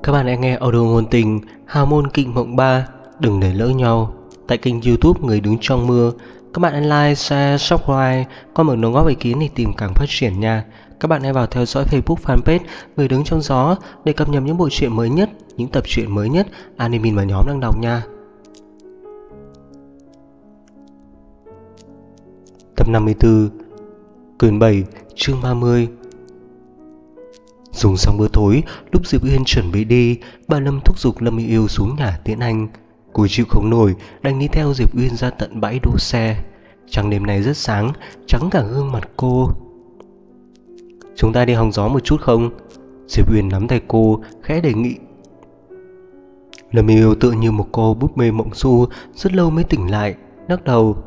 Các bạn đã nghe audio ngôn tình Hào môn kịch mộng 3 Đừng để lỡ nhau tại kênh YouTube Người đứng trong mưa. Các bạn hãy like, share, subscribe, comment đóng góp ý kiến để tìm càng phát triển nha. Các bạn hãy vào theo dõi Facebook fanpage Người đứng trong gió để cập nhật những bộ truyện mới nhất, những tập truyện mới nhất anime mà nhóm đang đọc nha. Tập 54 Quyển 7 chương 30. Dùng xong bữa tối, lúc Diệp Uyên chuẩn bị đi, bà Lâm thúc giục Lâm Yêu Yêu xuống nhà tiễn anh. Cô chịu không nổi, đành đi theo Diệp Uyên ra tận bãi đỗ xe. Trăng đêm nay rất sáng, trắng cả gương mặt cô. Chúng ta đi hóng gió một chút không? Diệp Uyên nắm tay cô, khẽ đề nghị. Lâm Yêu Yêu tựa như một cô búp bê mộng du, rất lâu mới tỉnh lại, lắc đầu.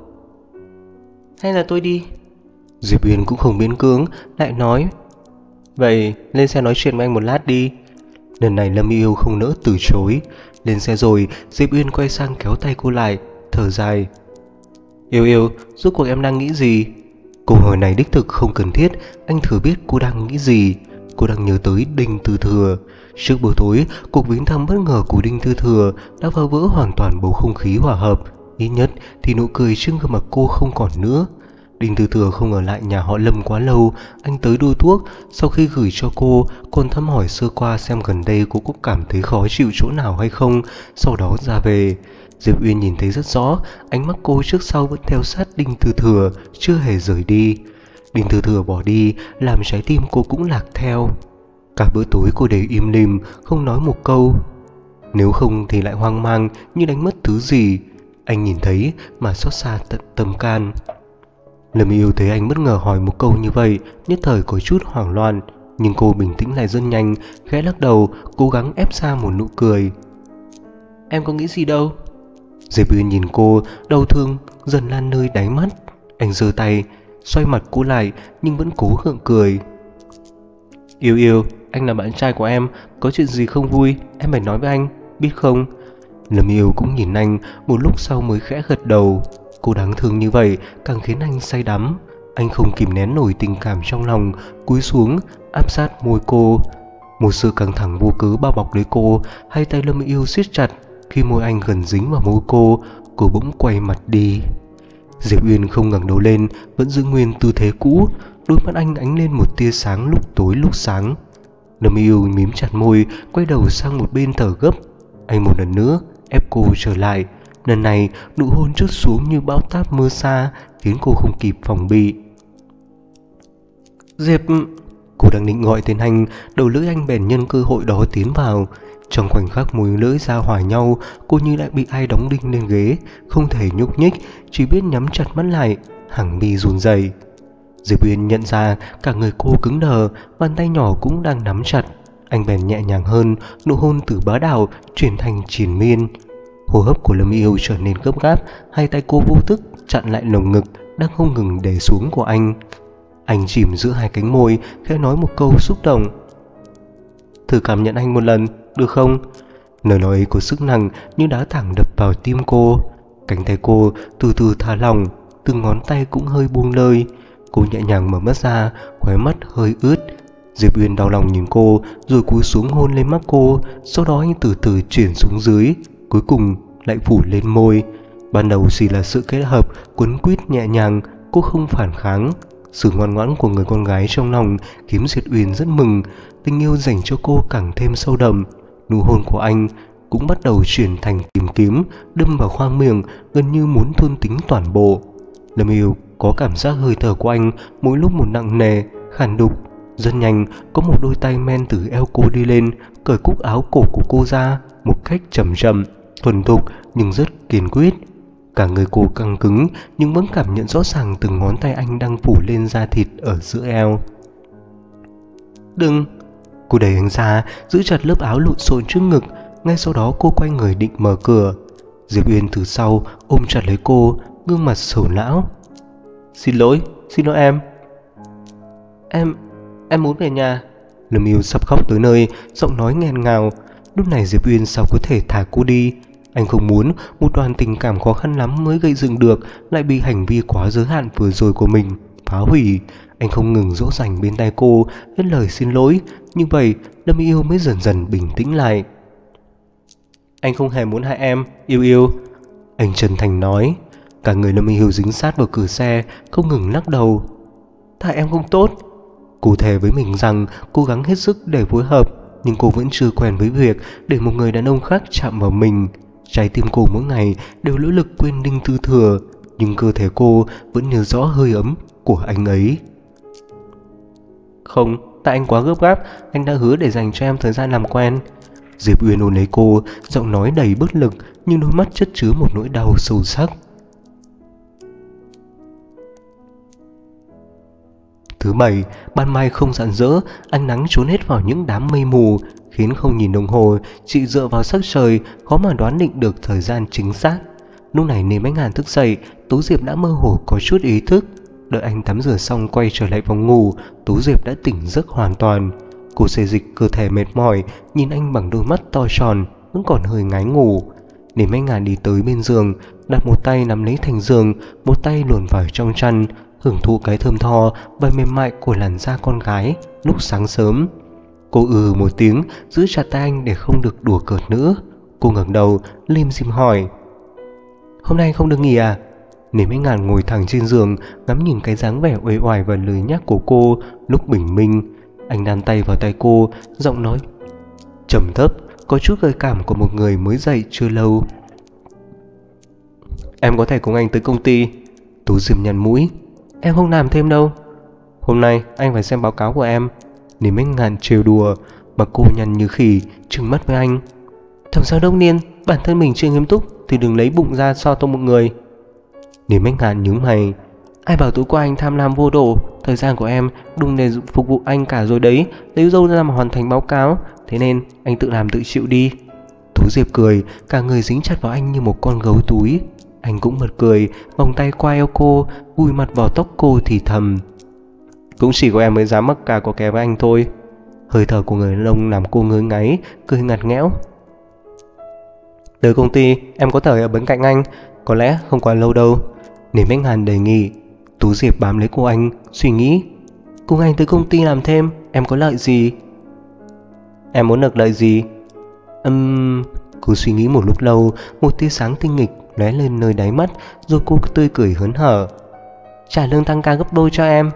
Hay là tôi đi? Diệp Uyên cũng không miễn cưỡng, lại nói. Vậy lên xe nói chuyện với anh một lát đi. Lần này Lâm Yêu không nỡ từ chối. Lên xe rồi, Diệp Uyên quay sang kéo tay cô lại, thở dài. Yêu Yêu, rốt cuộc em đang nghĩ gì? Câu hỏi này đích thực không cần thiết. Anh thừa biết cô đang nghĩ gì. Cô đang nhớ tới Đinh Tư Thừa. Trước bữa tối, cuộc viếng thăm bất ngờ của Đinh Tư Thừa đã phá vỡ hoàn toàn bầu không khí hòa hợp. Ít nhất thì nụ cười trên gương mặt cô không còn nữa. Đinh Tư Thừa không ở lại nhà họ Lâm quá lâu. Anh tới đôi thuốc. Sau khi gửi cho cô, còn thăm hỏi sơ qua xem gần đây cô có cảm thấy khó chịu chỗ nào hay không. Sau đó ra về. Diệp Uyên nhìn thấy rất rõ, ánh mắt cô trước sau vẫn theo sát Đinh Tư Thừa, chưa hề rời đi. Đinh Tư Thừa bỏ đi, làm trái tim cô cũng lạc theo. Cả bữa tối cô đều im lìm, không nói một câu. Nếu không thì lại hoang mang như đánh mất thứ gì. Anh nhìn thấy mà xót xa tận tâm can. Lâm Yêu thấy anh bất ngờ hỏi một câu như vậy, nhất thời có chút hoảng loạn, nhưng cô bình tĩnh lại rất nhanh, khẽ lắc đầu, cố gắng ép ra một nụ cười. Em có nghĩ gì đâu. Diệp Uyên nhìn cô, đau thương dần lan nơi đáy mắt. Anh giơ tay, xoay mặt cô lại, nhưng vẫn cố gượng cười. Yêu Yêu, anh là bạn trai của em, có chuyện gì không vui em phải nói với anh, biết không? Lâm Yêu cũng nhìn anh, một lúc sau mới khẽ gật đầu. Cô đáng thương như vậy càng khiến anh say đắm. Anh không kìm nén nổi tình cảm trong lòng, cúi xuống áp sát môi cô. Một sự căng thẳng vô cớ bao bọc lấy cô. Hai tay Lâm Yêu siết chặt. Khi môi anh gần dính vào môi cô bỗng quay mặt đi. Diệp Uyên không ngẩng đầu lên, vẫn giữ nguyên tư thế cũ. Đôi mắt anh ánh lên một tia sáng lúc tối lúc sáng. Lâm Yêu mím chặt môi, quay đầu sang một bên thở gấp. Anh một lần nữa ép cô trở lại. Lần này nụ hôn trút xuống như bão táp mưa xa, khiến cô không kịp phòng bị. Diệp... Cô đang định gọi tên anh, đầu lưỡi anh bèn nhân cơ hội đó tiến vào. Trong khoảnh khắc môi lưỡi ra hòa nhau, cô như lại bị ai đóng đinh lên ghế, không thể nhúc nhích, chỉ biết nhắm chặt mắt lại, hàng mi run rẩy. Diệp Uyên nhận ra cả người cô cứng đờ, bàn tay nhỏ cũng đang nắm chặt. Anh bèn nhẹ nhàng hơn, nụ hôn từ bá đạo chuyển thành triền miên. Hô hấp của Lâm Yêu trở nên gấp gáp, hai tay cô vô thức chặn lại lồng ngực đang không ngừng đè xuống của anh. Anh chìm giữa hai cánh môi, khẽ nói một câu xúc động. Thử cảm nhận anh một lần, được không? Lời nói ấy có sức nặng như đá thẳng đập vào tim cô. Cánh tay cô từ từ thả lỏng, từng ngón tay cũng hơi buông lơi. Cô nhẹ nhàng mở mắt ra, khóe mắt hơi ướt. Diệp Uyên đau lòng nhìn cô, rồi cúi xuống hôn lên mắt cô. Sau đó anh từ từ chuyển xuống dưới, cuối cùng lại phủ lên môi. Ban đầu chỉ là sự kết hợp quấn quýt nhẹ nhàng, cô không phản kháng. Sự ngoan ngoãn của người con gái trong lòng khiến Diệp Uyên rất mừng. Tình yêu dành cho cô càng thêm sâu đậm. Nụ hôn của anh cũng bắt đầu chuyển thành tìm kiếm, đâm vào khoang miệng, gần như muốn thôn tính toàn bộ. Lâm Yêu có cảm giác hơi thở của anh mỗi lúc một nặng nề, khàn đục. Rất nhanh, có một đôi tay men từ eo cô đi lên, cởi cúc áo cổ của cô ra một cách chậm chậm, thuần thục nhưng rất kiên quyết. Cả người cô căng cứng nhưng vẫn cảm nhận rõ ràng từng ngón tay anh đang phủ lên da thịt ở giữa eo. Đừng! Cô đẩy anh ra, giữ chặt lớp áo lộn xộn trước ngực. Ngay sau đó cô quay người định mở cửa. Diệp Uyên từ sau ôm chặt lấy cô, gương mặt sầu não. Xin lỗi em. Em muốn về nhà. Lâm Yêu sắp khóc tới nơi, giọng nói nghẹn ngào. Lúc này Diệp Uyên sao có thể thả cô đi. Anh không muốn một đoạn tình cảm khó khăn lắm mới gây dựng được lại bị hành vi quá giới hạn vừa rồi của mình phá hủy. Anh không ngừng dỗ dành bên tai cô, hết lời xin lỗi. Như vậy Lâm Yêu mới dần dần bình tĩnh lại. Anh không hề muốn hại em, Yêu Yêu, anh chân thành nói. Cả người Lâm Yêu dính sát vào cửa xe, không ngừng lắc đầu. Tại em không tốt. Cô thề với mình rằng cố gắng hết sức để phối hợp, nhưng cô vẫn chưa quen với việc để một người đàn ông khác chạm vào mình. Trái tim cô mỗi ngày đều nỗ lực quên Đinh Tư Thừa, nhưng cơ thể cô vẫn nhớ rõ hơi ấm của anh ấy. Không, tại anh quá gấp gáp, anh đã hứa để dành cho em thời gian làm quen. Diệp Uyên ôm lấy cô, giọng nói đầy bất lực nhưng đôi mắt chất chứa một nỗi đau sâu sắc. Thứ bảy, ban mai không rạng rỡ, ánh nắng trốn hết vào những đám mây mù, khiến không nhìn đồng hồ, chỉ dựa vào sắc trời khó mà đoán định được thời gian chính xác. Lúc này Nìm Ánh Hàn thức dậy, Tú Diệp đã mơ hồ có chút ý thức. Đợi anh tắm rửa xong quay trở lại phòng ngủ, Tú Diệp đã tỉnh giấc hoàn toàn. Cô xê dịch cơ thể mệt mỏi, nhìn anh bằng đôi mắt to tròn, vẫn còn hơi ngái ngủ. Nìm Ánh Hàn đi tới bên giường, đặt một tay nắm lấy thành giường, một tay luồn vào trong chăn, hưởng thụ cái thơm tho và mềm mại của làn da con gái lúc sáng sớm. Cô một tiếng, giữ chặt tay anh để không được đùa cợt nữa. Cô ngẩng đầu, lim dim hỏi: Hôm nay không được nghỉ à? Nìm Ánh Hàn ngồi thẳng trên giường, ngắm nhìn cái dáng vẻ uể oải và lười nhác của cô lúc bình minh. Anh đan tay vào tay cô, giọng nói trầm thấp, có chút gợi cảm của một người mới dậy chưa lâu. Em có thể cùng anh tới công ty. Tú Diệp nhăn mũi. Em không làm thêm đâu. Hôm nay anh phải xem báo cáo của em. Nìm Ánh Hàn trêu đùa, mà cô nhăn như khỉ, trừng mắt với anh. Thẩm Giám Đốc Niên, bản thân mình chưa nghiêm túc thì đừng lấy bụng ra so tô mọi người. Nìm Ánh Hàn nhướng mày. Ai bảo tối qua anh tham lam vô độ, thời gian của em đừng để phục vụ anh cả rồi đấy, lấy dâu ra mà hoàn thành báo cáo, thế nên anh tự làm tự chịu đi. Tú Diệp cười, cả người dính chặt vào anh như một con gấu túi. Anh cũng bật cười, vòng tay qua eo cô, vùi mặt vào tóc cô thì thầm. Cũng chỉ có em mới dám mắc cà có kè với anh thôi. Hơi thở của người đàn ông làm cô ngứa ngáy, cười ngặt nghẽo. Tới công ty em có thể ở bên cạnh anh, có lẽ không quá lâu đâu. Nìm Ánh Hàn đề nghị. Tú Diệp bám lấy cô anh, suy nghĩ. Cùng anh tới công ty làm thêm, em có lợi gì? Em muốn được lợi gì? Cô suy nghĩ một lúc lâu, một tia sáng tinh nghịch lóe lên nơi đáy mắt, rồi cô tươi cười hớn hở. Trả lương tăng ca gấp đôi cho em.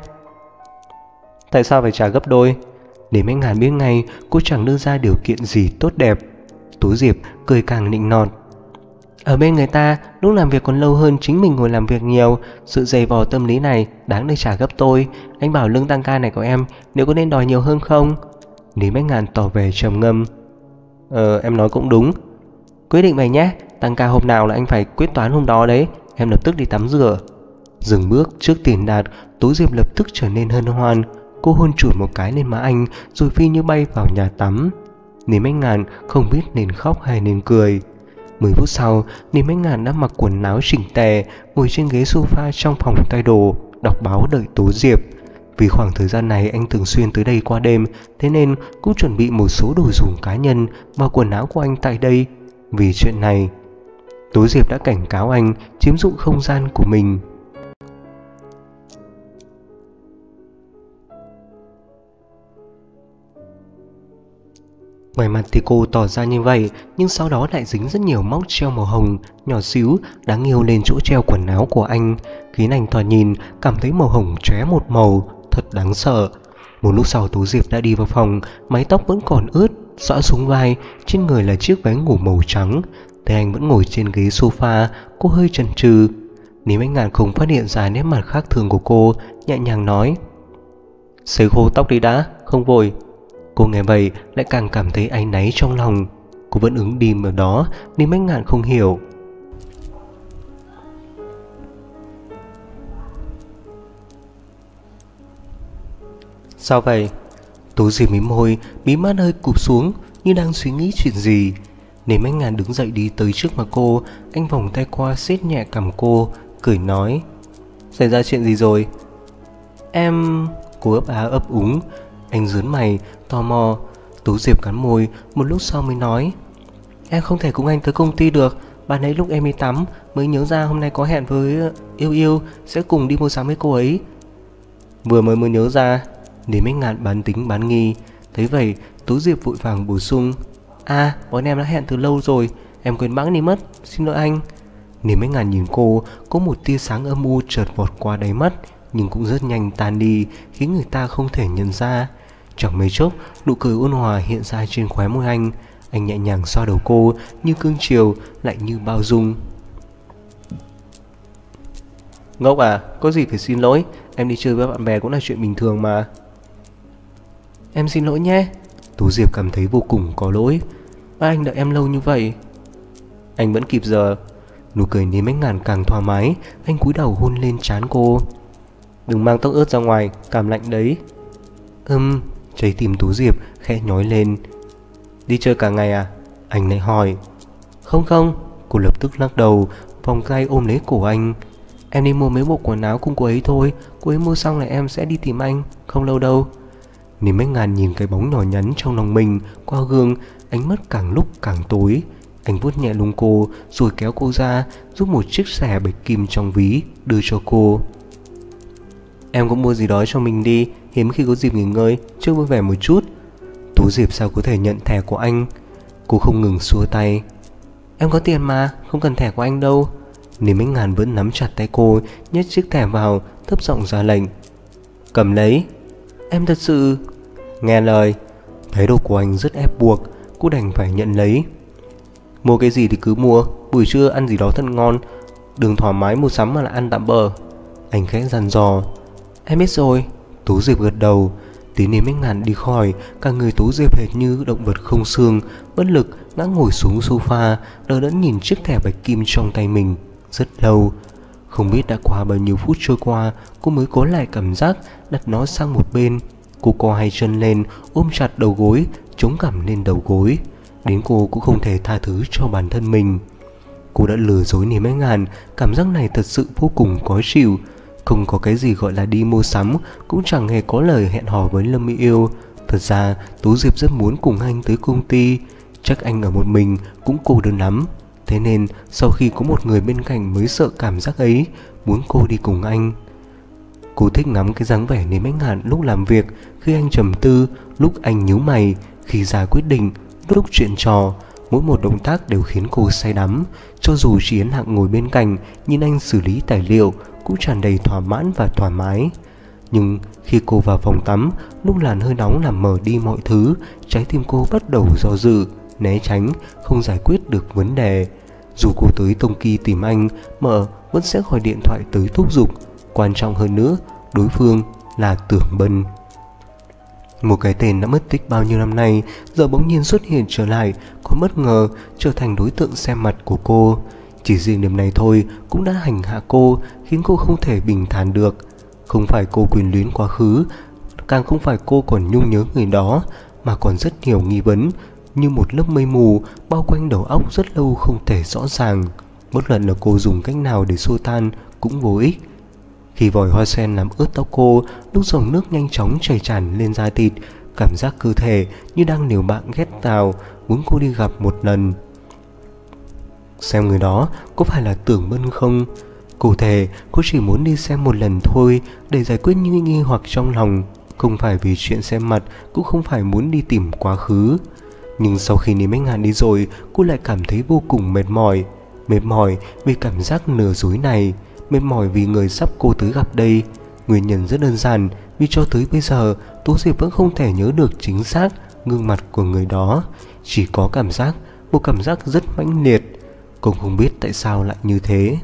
Tại sao phải trả gấp đôi? Nìm Ánh Hàn biết ngay cô chẳng đưa ra điều kiện gì tốt đẹp. Tú Diệp cười càng nịnh nọt. Ở bên người ta lúc làm việc còn lâu hơn chính mình ngồi làm việc nhiều, sự dày vò tâm lý này đáng để trả gấp đôi. Anh bảo lương tăng ca này của em nếu có nên đòi nhiều hơn không? Nìm Ánh Hàn tỏ vẻ trầm ngâm. Em nói cũng đúng. Quyết định vậy nhé, tăng ca hôm nào là anh phải quyết toán hôm đó đấy. Em lập tức đi tắm rửa. Dừng bước trước tiền đạt, Tú Diệp lập tức trở nên hân hoan. Cô hôn chụt một cái lên má anh, rồi phi như bay vào nhà tắm. Nìm Ánh Hàn không biết nên khóc hay nên cười. 10 phút sau, Nìm Ánh Hàn đã mặc quần áo chỉnh tề, ngồi trên ghế sofa trong phòng thay đồ, đọc báo đợi Tú Diệp. Vì khoảng thời gian này anh thường xuyên tới đây qua đêm, thế nên cũng chuẩn bị một số đồ dùng cá nhân và quần áo của anh tại đây. Vì chuyện này, Tú Diệp đã cảnh cáo anh chiếm dụng không gian của mình. Ngoài mặt thì cô tỏ ra như vậy, nhưng sau đó lại dính rất nhiều móc treo màu hồng nhỏ xíu đáng yêu lên chỗ treo quần áo của anh, khiến anh thoạt nhìn cảm thấy màu hồng chóe một màu thật đáng sợ. Một lúc sau Tú Diệp đã đi vào phòng, mái tóc vẫn còn ướt xõa xuống vai, trên người là chiếc váy ngủ màu trắng. Thấy anh vẫn ngồi trên ghế sofa, cô hơi chần chừ. Nìm Ánh Hàn không phát hiện ra nét mặt khác thường của cô, nhẹ nhàng nói: Sấy khô tóc đi đã, không vội. Cô nghe vậy lại càng cảm thấy áy náy trong lòng. Cô vẫn ứng đìm ở đó, Nìm Ánh Hàn không hiểu. Sao vậy? Tú Diệp mím môi, mí mắt hơi cụp xuống như đang suy nghĩ chuyện gì. Nìm Ánh Hàn đứng dậy đi tới trước mặt cô, anh vòng tay qua siết nhẹ cằm cô, cười nói: Xảy ra chuyện gì rồi? Em... Cô ấp á ấp úng. Anh rướn mày, tò mò. Tú Diệp cắn môi, một lúc sau mới nói: Em không thể cùng anh tới công ty được. Bạn ấy lúc em đi tắm mới nhớ ra hôm nay có hẹn với Yêu Yêu, sẽ cùng đi mua sắm với cô ấy. Vừa mới nhớ ra. Đến mấy ngàn bán tính bán nghi. Thấy vậy, Tú Diệp vội vàng bổ sung: bọn em đã hẹn từ lâu rồi, em quên bẵng đi mất, xin lỗi anh. Nếu mấy ngàn nhìn cô, có một tia sáng âm u chợt vọt qua đáy mắt, nhưng cũng rất nhanh tan đi, khiến người ta không thể nhận ra. Chẳng mấy chốc, nụ cười ôn hòa hiện ra trên khóe môi anh. Anh nhẹ nhàng xoa đầu cô, như cương chiều, lại như bao dung. Ngốc à, có gì phải xin lỗi, em đi chơi với bạn bè cũng là chuyện bình thường mà. Em xin lỗi nhé. Tú Diệp cảm thấy vô cùng có lỗi. Anh đợi em lâu như vậy. Anh vẫn kịp giờ. Nụ cười Lý Mách Ngàn càng thoải mái. Anh cúi đầu hôn lên trán cô. Đừng mang tóc ướt ra ngoài, cảm lạnh đấy. Trái tim Tú Diệp khẽ nhói lên. Đi chơi cả ngày à? Anh lại hỏi. Không. Cô lập tức lắc đầu, vòng tay ôm lấy cổ anh. Em đi mua mấy bộ quần áo cùng cô ấy thôi. Cô ấy mua xong là em sẽ đi tìm anh, không lâu đâu. Lý Mách Ngàn nhìn cái bóng nhỏ nhắn trong lòng mình qua gương, ánh mắt càng lúc càng tối. Anh vuốt nhẹ lưng cô rồi kéo cô ra, rút một chiếc xẻ bạch kim trong ví đưa cho cô. Em cũng mua gì đó cho mình đi, hiếm khi có dịp nghỉ ngơi, chơi vui vẻ một chút. Tú Diệp sao có thể nhận thẻ của anh? Cô không ngừng xua tay. Em có tiền mà, không cần thẻ của anh đâu. Lý Mách Ngàn vẫn nắm chặt tay cô, nhét chiếc thẻ vào, thấp giọng ra lệnh. Cầm lấy. Em thật sự... Nghe lời. Thái độ của anh rất ép buộc, cô đành phải nhận lấy. Mua cái gì thì cứ mua, buổi trưa ăn gì đó thật ngon, đừng thoải mái mua sắm mà là ăn tạm bợ. Anh khẽ dặn dò. Em biết rồi. Tú Diệp gật đầu. Tí Lý Mách Ngàn đi khỏi, cả người Tú Diệp hệt như động vật không xương, bất lực ngã ngồi xuống sofa, đờ đẫn nhìn chiếc thẻ bạch kim trong tay mình rất lâu. Không biết đã qua bao nhiêu phút trôi qua, cô mới có lại cảm giác đặt nó sang một bên. Cô co hai chân lên, ôm chặt đầu gối, chống cằm lên đầu gối. Đến cô cũng không thể tha thứ cho bản thân mình. Cô đã lừa dối Lý Mách Ngàn, cảm giác này thật sự vô cùng khó chịu. Không có cái gì gọi là đi mua sắm, cũng chẳng hề có lời hẹn hò với Lâm Mỹ Yêu. Thật ra Tú Diệp rất muốn cùng anh tới công ty, chắc anh ở một mình cũng cô đơn lắm. Thế nên sau khi có một người bên cạnh mới sợ cảm giác ấy, muốn cô đi cùng anh. Cô thích ngắm cái dáng vẻ Lý Mách Ngàn lúc làm việc, khi anh trầm tư, lúc anh nhíu mày, khi ra quyết định, lúc chuyện trò. Mỗi một động tác đều khiến cô say đắm. Cho dù chỉ Yến Hạng ngồi bên cạnh nhìn anh xử lý tài liệu cũng tràn đầy thỏa mãn và thoải mái. Nhưng khi cô vào phòng tắm, lúc làn hơi nóng làm mở đi mọi thứ, trái tim cô bắt đầu do dự, né tránh, không giải quyết được vấn đề. Dù cô tới Tông Kỳ tìm anh, mợ vẫn sẽ gọi điện thoại tới thúc giục. Quan trọng hơn nữa, đối phương là Tưởng Bân. Một cái tên đã mất tích bao nhiêu năm nay, giờ bỗng nhiên xuất hiện trở lại, có bất ngờ trở thành đối tượng xem mặt của cô. Chỉ riêng điểm này thôi cũng đã hành hạ cô, khiến cô không thể bình thản được. Không phải cô quyền luyến quá khứ, càng không phải cô còn nhung nhớ người đó, mà còn rất nhiều nghi vấn, như một lớp mây mù bao quanh đầu óc rất lâu không thể rõ ràng. Bất luận là cô dùng cách nào để xua tan cũng vô ích. Khi vòi hoa sen làm ướt tóc cô, lúc dòng nước nhanh chóng chảy tràn lên da thịt, cảm giác cơ thể như đang liều mạng ghét vào, muốn cô đi gặp một lần. Xem người đó có phải là Tưởng Bân không? Cụ thể, cô chỉ muốn đi xem một lần thôi để giải quyết những nghi hoặc trong lòng. Không phải vì chuyện xem mặt, cũng không phải muốn đi tìm quá khứ. Nhưng sau khi Lý Mách Ngàn đi rồi, cô lại cảm thấy vô cùng mệt mỏi. Mệt mỏi vì cảm giác lừa dối này, mệt mỏi vì người sắp cô tới gặp đây. Nguyên nhân rất đơn giản, vì cho tới bây giờ Tú Diệp vẫn không thể nhớ được chính xác gương mặt của người đó. Chỉ có cảm giác, một cảm giác rất mãnh liệt. Cô không biết tại sao lại như thế.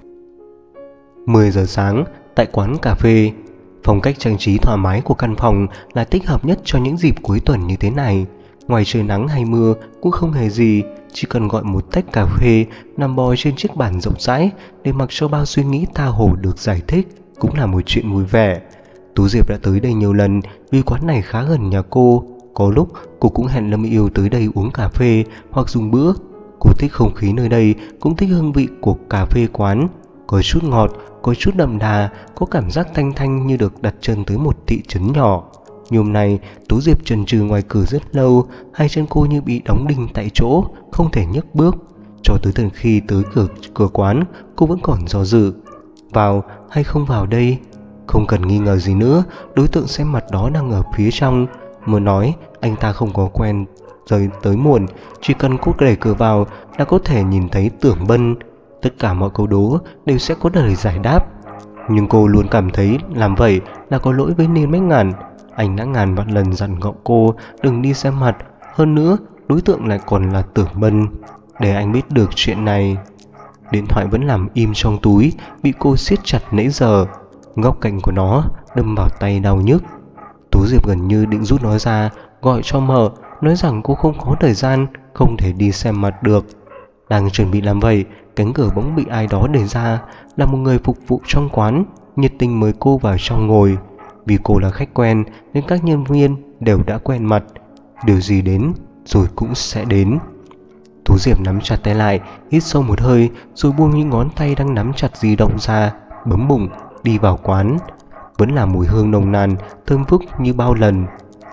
10 giờ sáng, tại quán cà phê. Phong cách trang trí thoải mái của căn phòng là thích hợp nhất cho những dịp cuối tuần như thế này. Ngoài trời nắng hay mưa cũng không hề gì, chỉ cần gọi một tách cà phê, nằm bò trên chiếc bàn rộng rãi để mặc cho bao suy nghĩ tha hồ được giải thích cũng là một chuyện vui vẻ. Tú Diệp đã tới đây nhiều lần vì quán này khá gần nhà cô. Có lúc cô cũng hẹn Lâm Yêu tới đây uống cà phê hoặc dùng bữa. Cô thích không khí nơi đây, cũng thích hương vị của cà phê quán. Có chút ngọt, có chút đậm đà, có cảm giác thanh thanh như được đặt chân tới một thị trấn nhỏ. Nhưng hôm nay Tú Diệp chần chừ ngoài cửa rất lâu, hai chân cô như bị đóng đinh tại chỗ, không thể nhấc bước. Cho tới tận khi tới cửa quán, cô vẫn còn do dự. Vào hay không vào đây? Không cần nghi ngờ gì nữa, đối tượng xem mặt đó đang ở phía trong. Muốn nói, anh ta không có quen rời tới muộn, chỉ cần cô đẩy cửa vào là có thể nhìn thấy Tưởng Bân. Tất cả mọi câu đố đều sẽ có lời giải đáp. Nhưng cô luôn cảm thấy làm vậy là có lỗi với Niên Bách Ngạn. Anh đã ngàn vạn lần dặn cậu cô đừng đi xem mặt. Hơn nữa, đối tượng lại còn là Tưởng Bân. Để anh biết được chuyện này. Điện thoại vẫn nằm im trong túi, bị cô siết chặt nãy giờ. Góc cạnh của nó đâm vào tay đau nhức. Tú Diệp gần như định rút nó ra, gọi cho mợ, nói rằng cô không có thời gian, không thể đi xem mặt được. Đang chuẩn bị làm vậy, cánh cửa bỗng bị ai đó đẩy ra. Là một người phục vụ trong quán, nhiệt tình mời cô vào trong ngồi. Vì cô là khách quen nên các nhân viên đều đã quen mặt. Điều gì đến rồi cũng sẽ đến. Tú Diệp nắm chặt tay lại, hít sâu một hơi, rồi buông những ngón tay đang nắm chặt di động ra, bấm bụng đi vào quán. Vẫn là mùi hương nồng nàn, thơm phức như bao lần.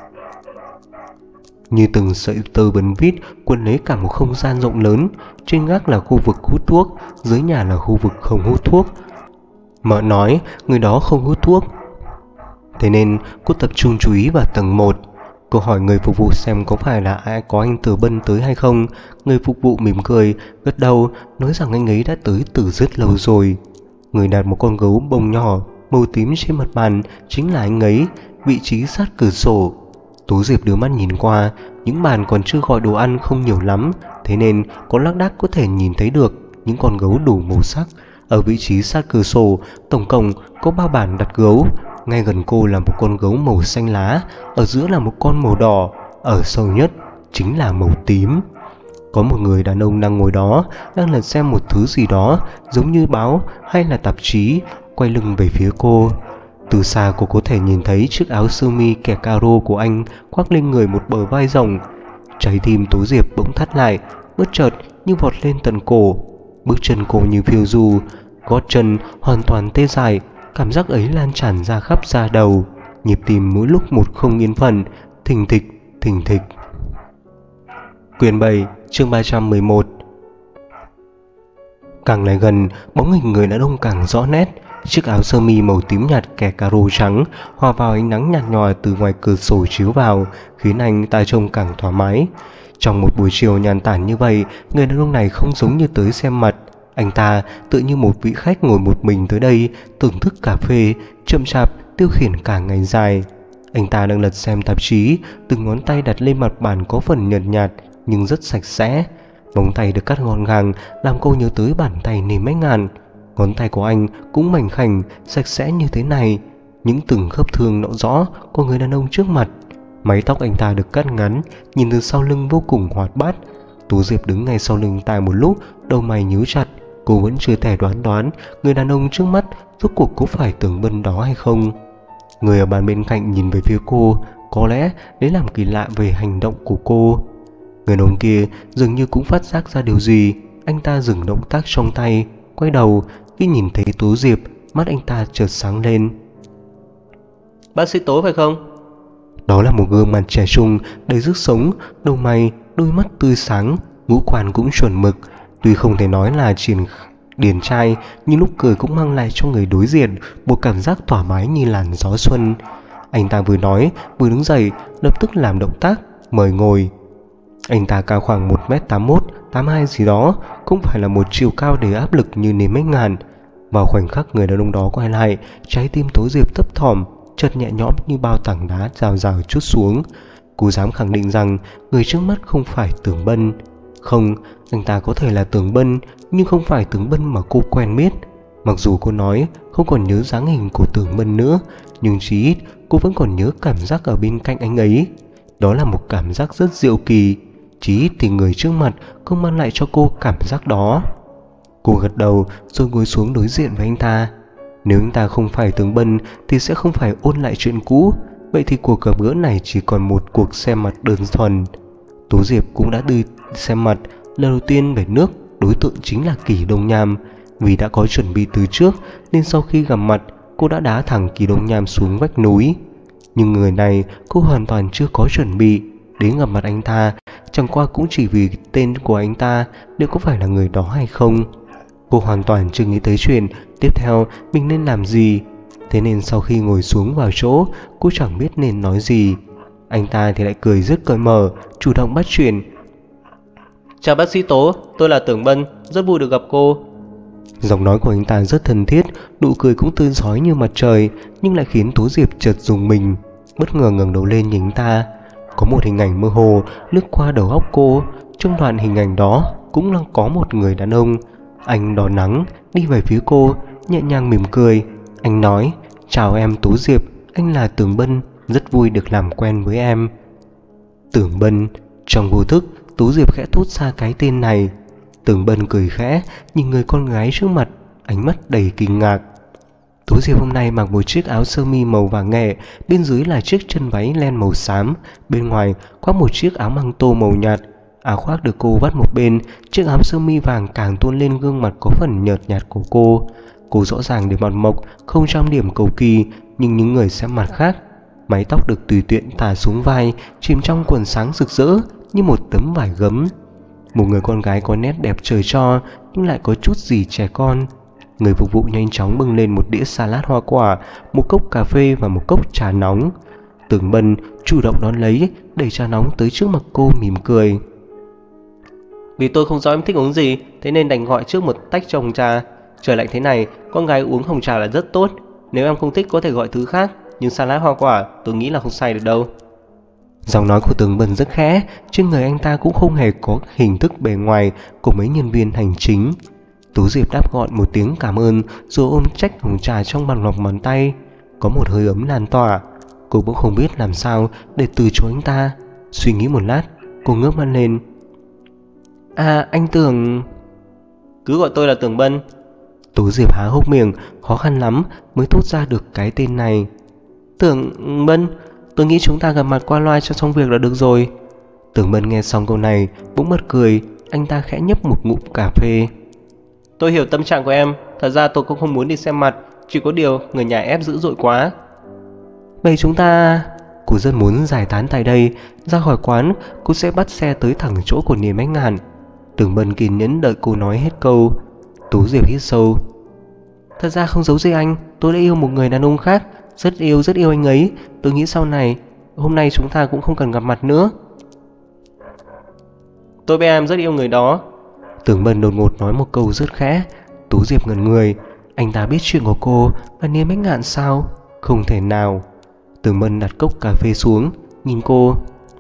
Như từng sợi tơ bấn vít cuốn lấy cả một không gian rộng lớn. Trên gác là khu vực hút thuốc, dưới nhà là khu vực không hút thuốc. Mợ nói người đó không hút thuốc, thế nên cô tập trung chú ý vào tầng 1. Cô hỏi người phục vụ xem có phải là ai có anh Tử Bân tới hay không. Người phục vụ mỉm cười, gật đầu, nói rằng anh ấy đã tới từ rất lâu rồi. Người đặt một con gấu bông nhỏ màu tím trên mặt bàn chính là anh ấy, vị trí sát cửa sổ. Tú Diệp đưa mắt nhìn qua, những bàn còn chưa gọi đồ ăn không nhiều lắm, thế nên có lác đác có thể nhìn thấy được những con gấu đủ màu sắc. Ở vị trí sát cửa sổ, tổng cộng có 3 bàn đặt gấu. Ngay gần cô là một con gấu màu xanh lá, ở giữa là một con màu đỏ, ở sâu nhất chính là màu tím. Có một người đàn ông đang ngồi đó, đang lật xem một thứ gì đó, giống như báo hay là tạp chí, quay lưng về phía cô. Từ xa cô có thể nhìn thấy chiếc áo sơ mi kẻ caro của anh khoác lên người một bờ vai rộng. Trái tim Tú Diệp bỗng thắt lại, bất chợt như vọt lên tận cổ. Bước chân cô như phiêu du, gót chân hoàn toàn tê dại, cảm giác ấy lan tràn ra khắp da đầu. Nhịp tim mỗi lúc một không yên phận, thình thịch, thình thịch. Quyển 7, chương 311. Càng lại gần, bóng hình người đàn ông càng rõ nét. Chiếc áo sơ mi màu tím nhạt kẻ caro trắng hòa vào ánh nắng nhạt nhòa từ ngoài cửa sổ chiếu vào, khiến anh ta trông càng thoải mái. Trong một buổi chiều nhàn tản như vậy, người đàn ông này không giống như tới xem mặt. Anh ta tự như một vị khách ngồi một mình tới đây, thưởng thức cà phê, chậm chạp tiêu khiển cả ngày dài. Anh ta đang lật xem tạp chí, từng ngón tay đặt lên mặt bàn có phần nhợt nhạt nhưng rất sạch sẽ. Móng tay được cắt gọn gàng làm cô nhớ tới bàn tay Niên Bách Ngạn. Ngón tay của anh cũng mảnh khảnh, sạch sẽ như thế này. Những từng khớp thương rõ rõ của người đàn ông trước mặt. Mái tóc anh ta được cắt ngắn, nhìn từ sau lưng vô cùng hoạt bát. Tú Diệp đứng ngay sau lưng tai một lúc, đầu mày nhíu chặt. Cô vẫn chưa thể đoán người đàn ông trước mắt rốt cuộc có phải Tưởng Bân đó hay không. Người ở bàn bên cạnh nhìn về phía cô, có lẽ lấy làm kỳ lạ về hành động của cô. Người đàn ông kia dường như cũng phát giác ra điều gì. Anh ta dừng động tác trong tay, quay đầu. Khi nhìn thấy Tú Diệp, mắt anh ta chợt sáng lên. Bác sĩ Tố phải không? Đó là một gương mặt trẻ trung, đầy sức sống, đầu mày, đôi mắt tươi sáng, ngũ quan cũng chuẩn mực. Tuy không thể nói là điển trai, nhưng lúc cười cũng mang lại cho người đối diện một cảm giác thoải mái như làn gió xuân. Anh ta vừa nói vừa đứng dậy, lập tức làm động tác mời ngồi. Anh ta cao khoảng 1m81, 82 gì đó, không phải là một chiều cao đầy áp lực như Niên Bách Ngạn. Vào khoảnh khắc người đàn ông đó quay lại, trái tim Tố Diệp thấp thỏm, chợt nhẹ nhõm như bao tảng đá rào rào trút xuống. Cô dám khẳng định rằng người trước mắt không phải Tưởng Bân. Không, anh ta có thể là Tưởng Bân, nhưng không phải Tưởng Bân mà cô quen biết. Mặc dù cô nói không còn nhớ dáng hình của Tưởng Bân nữa, nhưng chí ít cô vẫn còn nhớ cảm giác ở bên cạnh anh ấy. Đó là một cảm giác rất diệu kỳ. Chí ít thì người trước mặt không mang lại cho cô cảm giác đó. Cô gật đầu rồi ngồi xuống đối diện với anh ta. Nếu anh ta không phải Tưởng Bân thì sẽ không phải ôn lại chuyện cũ. Vậy thì cuộc gặp gỡ này chỉ còn một cuộc xem mặt đơn thuần. Tú Diệp cũng đã đi xem mặt. Lần đầu tiên về nước, đối tượng chính là Kỳ Đông Nham. Vì đã có chuẩn bị từ trước nên sau khi gặp mặt, cô đã đá thẳng Kỳ Đông Nham xuống vách núi. Nhưng người này cô hoàn toàn chưa có chuẩn bị. Đến gặp mặt anh ta chẳng qua cũng chỉ vì tên của anh ta, liệu có phải là người đó hay không. Cô hoàn toàn chưa nghĩ tới chuyện tiếp theo mình nên làm gì. Thế nên sau khi ngồi xuống vào chỗ, cô chẳng biết nên nói gì. Anh ta thì lại cười rất cởi mở, chủ động bắt chuyện. Chào bác sĩ Tố, tôi là Tưởng Bân, rất vui được gặp cô. Giọng nói của anh ta rất thân thiết, nụ cười cũng tươi rói như mặt trời, nhưng lại khiến Tố Diệp chợt rùng mình, bất ngờ ngẩng đầu lên nhìn anh ta. Có một hình ảnh mơ hồ lướt qua đầu óc cô. Trong đoạn hình ảnh đó cũng đang có một người đàn ông. Anh đỏ nắng đi về phía cô, nhẹ nhàng mỉm cười. Anh nói, chào em Tố Diệp, anh là Tưởng Bân, rất vui được làm quen với em. Tưởng Bân. Trong vô thức, Tố Diệp khẽ thốt ra cái tên này. Tưởng Bân cười khẽ nhìn người con gái trước mặt, ánh mắt đầy kinh ngạc. Tố Diệp hôm nay mặc một chiếc áo sơ mi màu vàng nhẹ, bên dưới là chiếc chân váy len màu xám, bên ngoài khoác một chiếc áo măng tô màu nhạt. Áo khoác được cô vắt một bên, chiếc áo sơ mi vàng càng tôn lên gương mặt có phần nhợt nhạt của cô. Cô rõ ràng để mặt mộc, không trang điểm cầu kỳ, nhưng những người xem mặt khác. Mái tóc được tùy tiện thả xuống vai, chìm trong quần sáng rực rỡ như một tấm vải gấm. Một người con gái có nét đẹp trời cho, nhưng lại có chút gì trẻ con. Người phục vụ nhanh chóng bưng lên một đĩa salad hoa quả, một cốc cà phê và một cốc trà nóng. Tưởng Bân chủ động đón lấy, đẩy trà nóng tới trước mặt cô mỉm cười. Vì tôi không rõ em thích uống gì, thế nên đành gọi trước một tách cho hồng trà. Trời lạnh thế này, con gái uống hồng trà là rất tốt. Nếu em không thích có thể gọi thứ khác, nhưng salad hoa quả tôi nghĩ là không sai được đâu. Giọng nói của Tưởng Bân rất khẽ, trên người anh ta cũng không hề có hình thức bề ngoài của mấy nhân viên hành chính. Tú Diệp đáp gọn một tiếng cảm ơn, rồi ôm trách hồng trà trong lòng bàn tay. Có một hơi ấm lan tỏa. Cô cũng không biết làm sao để từ chối anh ta. Suy nghĩ một lát, cô ngước mắt lên. À, anh Tưởng... Cứ gọi tôi là Tưởng Bân. Tú Diệp há hốc miệng, khó khăn lắm mới thốt ra được cái tên này. Tưởng Bân, tôi nghĩ chúng ta gặp mặt qua loa cho xong việc là được rồi. Tưởng Bân nghe xong câu này bỗng bật cười. Anh ta khẽ nhấp một ngụm cà phê. Tôi hiểu tâm trạng của em. Thật ra tôi cũng không muốn đi xem mặt, chỉ có điều người nhà ép dữ dội quá. Vậy chúng ta... Cô rất muốn giải tán tại đây. Ra khỏi quán, cô sẽ bắt xe tới thẳng chỗ của Niềm Ánh Ngàn. Tưởng Bân kiên nhẫn đợi cô nói hết câu. Tú Diệp hít sâu. Thật ra không giấu gì anh, tôi đã yêu một người đàn ông khác. Rất yêu anh ấy. Tôi nghĩ sau này, hôm nay chúng ta cũng không cần gặp mặt nữa. Tôi biết em rất yêu người đó. Tưởng Bân đột ngột nói một câu rất khẽ. Tú Diệp ngẩn người. Anh ta biết chuyện của cô và Niềm Ánh Ngàn sao? Không thể nào. Tưởng Bân đặt cốc cà phê xuống, nhìn cô.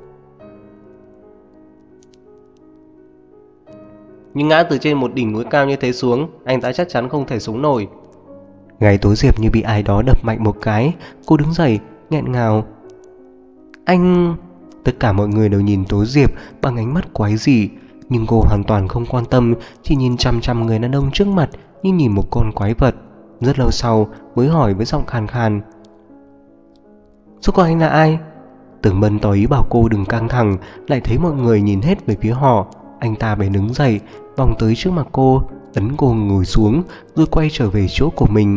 Nhưng ngã từ trên một đỉnh núi cao như thế xuống, anh ta chắc chắn không thể sống nổi. Gáy Tố Diệp như bị ai đó đập mạnh một cái. Cô đứng dậy, nghẹn ngào. Anh... Tất cả mọi người đều nhìn Tố Diệp bằng ánh mắt quái dị, nhưng cô hoàn toàn không quan tâm, chỉ nhìn chằm chằm người đàn ông trước mặt như nhìn một con quái vật. Rất lâu sau mới hỏi với giọng khàn khàn. Rốt cuộc anh là ai? Tưởng Bân tỏ ý bảo cô đừng căng thẳng, lại thấy mọi người nhìn hết về phía họ. Anh ta bèn đứng dậy, vòng tới trước mặt cô, ấn cô ngồi xuống, rồi quay trở về chỗ của mình.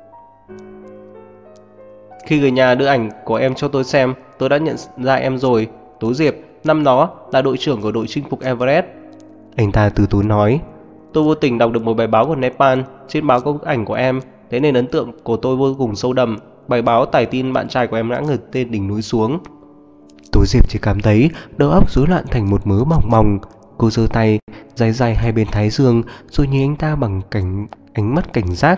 Khi người nhà đưa ảnh của em cho tôi xem, tôi đã nhận ra em rồi. Tố Diệp, năm đó là đội trưởng của đội chinh phục Everest. Anh ta từ tốn nói. Tôi vô tình đọc được một bài báo của Nepal, trên báo có ảnh của em, thế nên ấn tượng của tôi vô cùng sâu đậm. Bài báo tải tin bạn trai của em đã ngược tên đỉnh núi xuống. Tố Diệp chỉ cảm thấy đầu óc rối loạn thành một mớ mỏng mỏng. Cô giơ tay day day hai bên thái dương, rồi nhìn anh ta bằng ánh mắt cảnh giác.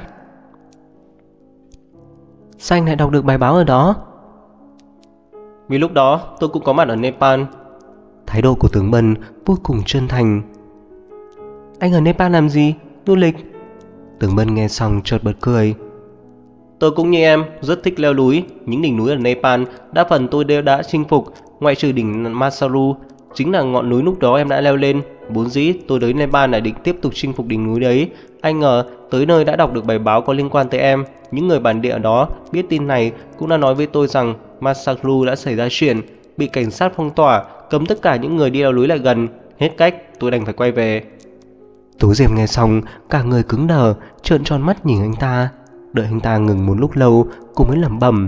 Sao anh lại đọc được bài báo ở đó? Vì lúc đó tôi cũng có mặt ở Nepal. Thái độ của Tưởng Bân vô cùng chân thành. Anh ở Nepal làm gì? Du lịch? Tưởng Bân nghe xong chợt bật cười. Tôi cũng như em, rất thích leo núi. Những đỉnh núi ở Nepal đa phần tôi đều đã chinh phục, ngoại trừ đỉnh Masaru, chính là ngọn núi lúc đó em đã leo lên. Vốn dĩ tôi tới Nepal là định tiếp tục chinh phục đỉnh núi đấy. Anh ngờ tới nơi đã đọc được bài báo có liên quan tới em. Những người bản địa ở đó biết tin này cũng đã nói với tôi rằng Masaru đã xảy ra chuyện, bị cảnh sát phong tỏa, cấm tất cả những người đi leo núi lại gần. Hết cách, tôi đành phải quay về. Tố Diệp nghe xong, cả người cứng đờ, trợn tròn mắt nhìn anh ta. Đợi anh ta ngừng một lúc lâu, cô mới lẩm bẩm.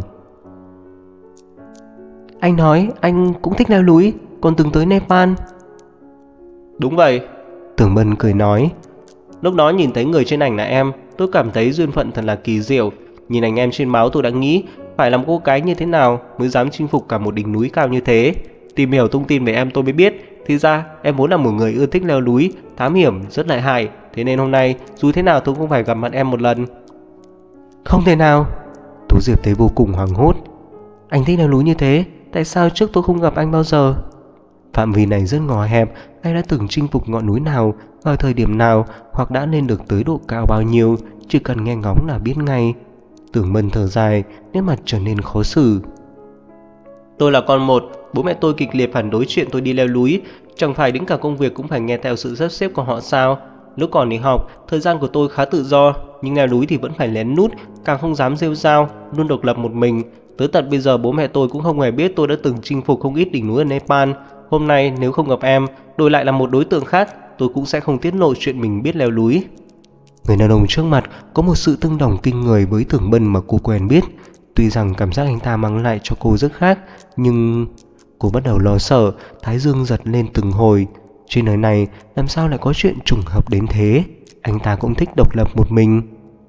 Anh nói anh cũng thích leo núi, còn từng tới Nepal. Đúng vậy. Tưởng Bân cười nói. Lúc đó nhìn thấy người trên ảnh là em, tôi cảm thấy duyên phận thật là kỳ diệu. Nhìn ảnh em trên báo tôi đã nghĩ phải làm cô gái như thế nào mới dám chinh phục cả một đỉnh núi cao như thế. Tìm hiểu thông tin về em tôi mới biết, thì ra em vốn là một người ưa thích leo núi, thám hiểm, rất lợi hại. Thế nên hôm nay dù thế nào tôi cũng phải gặp mặt em một lần. Không thể nào. Tú Diệp thấy vô cùng hoảng hốt. Anh thích leo núi như thế, tại sao trước tôi không gặp anh bao giờ? Phạm vi này rất ngò hẹp, anh đã từng chinh phục ngọn núi nào, vào thời điểm nào, hoặc đã lên được tới độ cao bao nhiêu, chỉ cần nghe ngóng là biết ngay. Tưởng Mân thở dài, nét mặt trở nên khó xử. Tôi là con một, bố mẹ tôi kịch liệt phản đối chuyện tôi đi leo núi, chẳng phải đến cả công việc cũng phải nghe theo sự sắp xếp của họ sao? Lúc còn đi học, thời gian của tôi khá tự do, nhưng leo núi thì vẫn phải lén nút, càng không dám rêu rao, luôn độc lập một mình. Tới tận bây giờ bố mẹ tôi cũng không hề biết tôi đã từng chinh phục không ít đỉnh núi ở Nepal. Hôm nay nếu không gặp em, đổi lại là một đối tượng khác, tôi cũng sẽ không tiết lộ chuyện mình biết leo núi. Người đàn ông trước mặt có một sự tương đồng kinh người với Tưởng Bân mà cô quen biết. Tuy rằng cảm giác anh ta mang lại cho cô rất khác, nhưng cô bắt đầu lo sợ, thái dương giật lên từng hồi. Trên đời này làm sao lại có chuyện trùng hợp đến thế? Anh ta cũng thích độc lập một mình.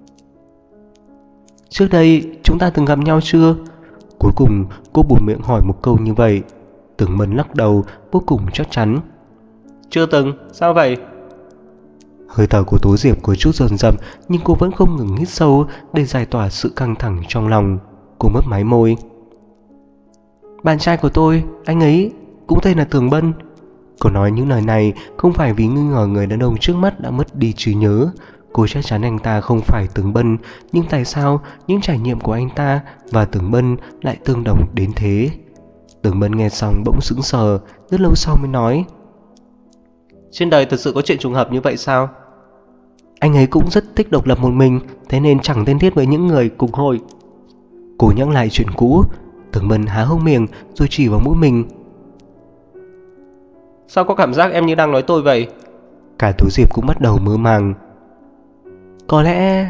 Trước đây chúng ta từng gặp nhau chưa? Cuối cùng cô buột miệng hỏi một câu như vậy. Tưởng Mân lắc đầu vô cùng chắc chắn. Chưa từng, sao vậy? Hơi thở của Tố Diệp có chút dồn dập, nhưng cô vẫn không ngừng hít sâu để giải tỏa sự căng thẳng trong lòng. Cô mấp máy môi. Bạn trai của tôi, anh ấy cũng tên là Tưởng Bân. Cô nói những lời này không phải vì nghi ngờ người đàn ông trước mắt đã mất đi trí nhớ. Cô chắc chắn anh ta không phải Tưởng Bân, nhưng tại sao những trải nghiệm của anh ta và Tưởng Bân lại tương đồng đến thế? Tưởng Bân nghe xong bỗng sững sờ, rất lâu sau mới nói. Trên đời thật sự có chuyện trùng hợp như vậy sao? Anh ấy cũng rất thích độc lập một mình, thế nên chẳng thân thiết với những người cùng hội. Cô nhắc lại chuyện cũ. Tưởng Bân há hốc miệng rồi chỉ vào mũi mình. Sao có cảm giác em như đang nói tôi vậy? Cả Tố Diệp cũng bắt đầu mơ màng. Có lẽ...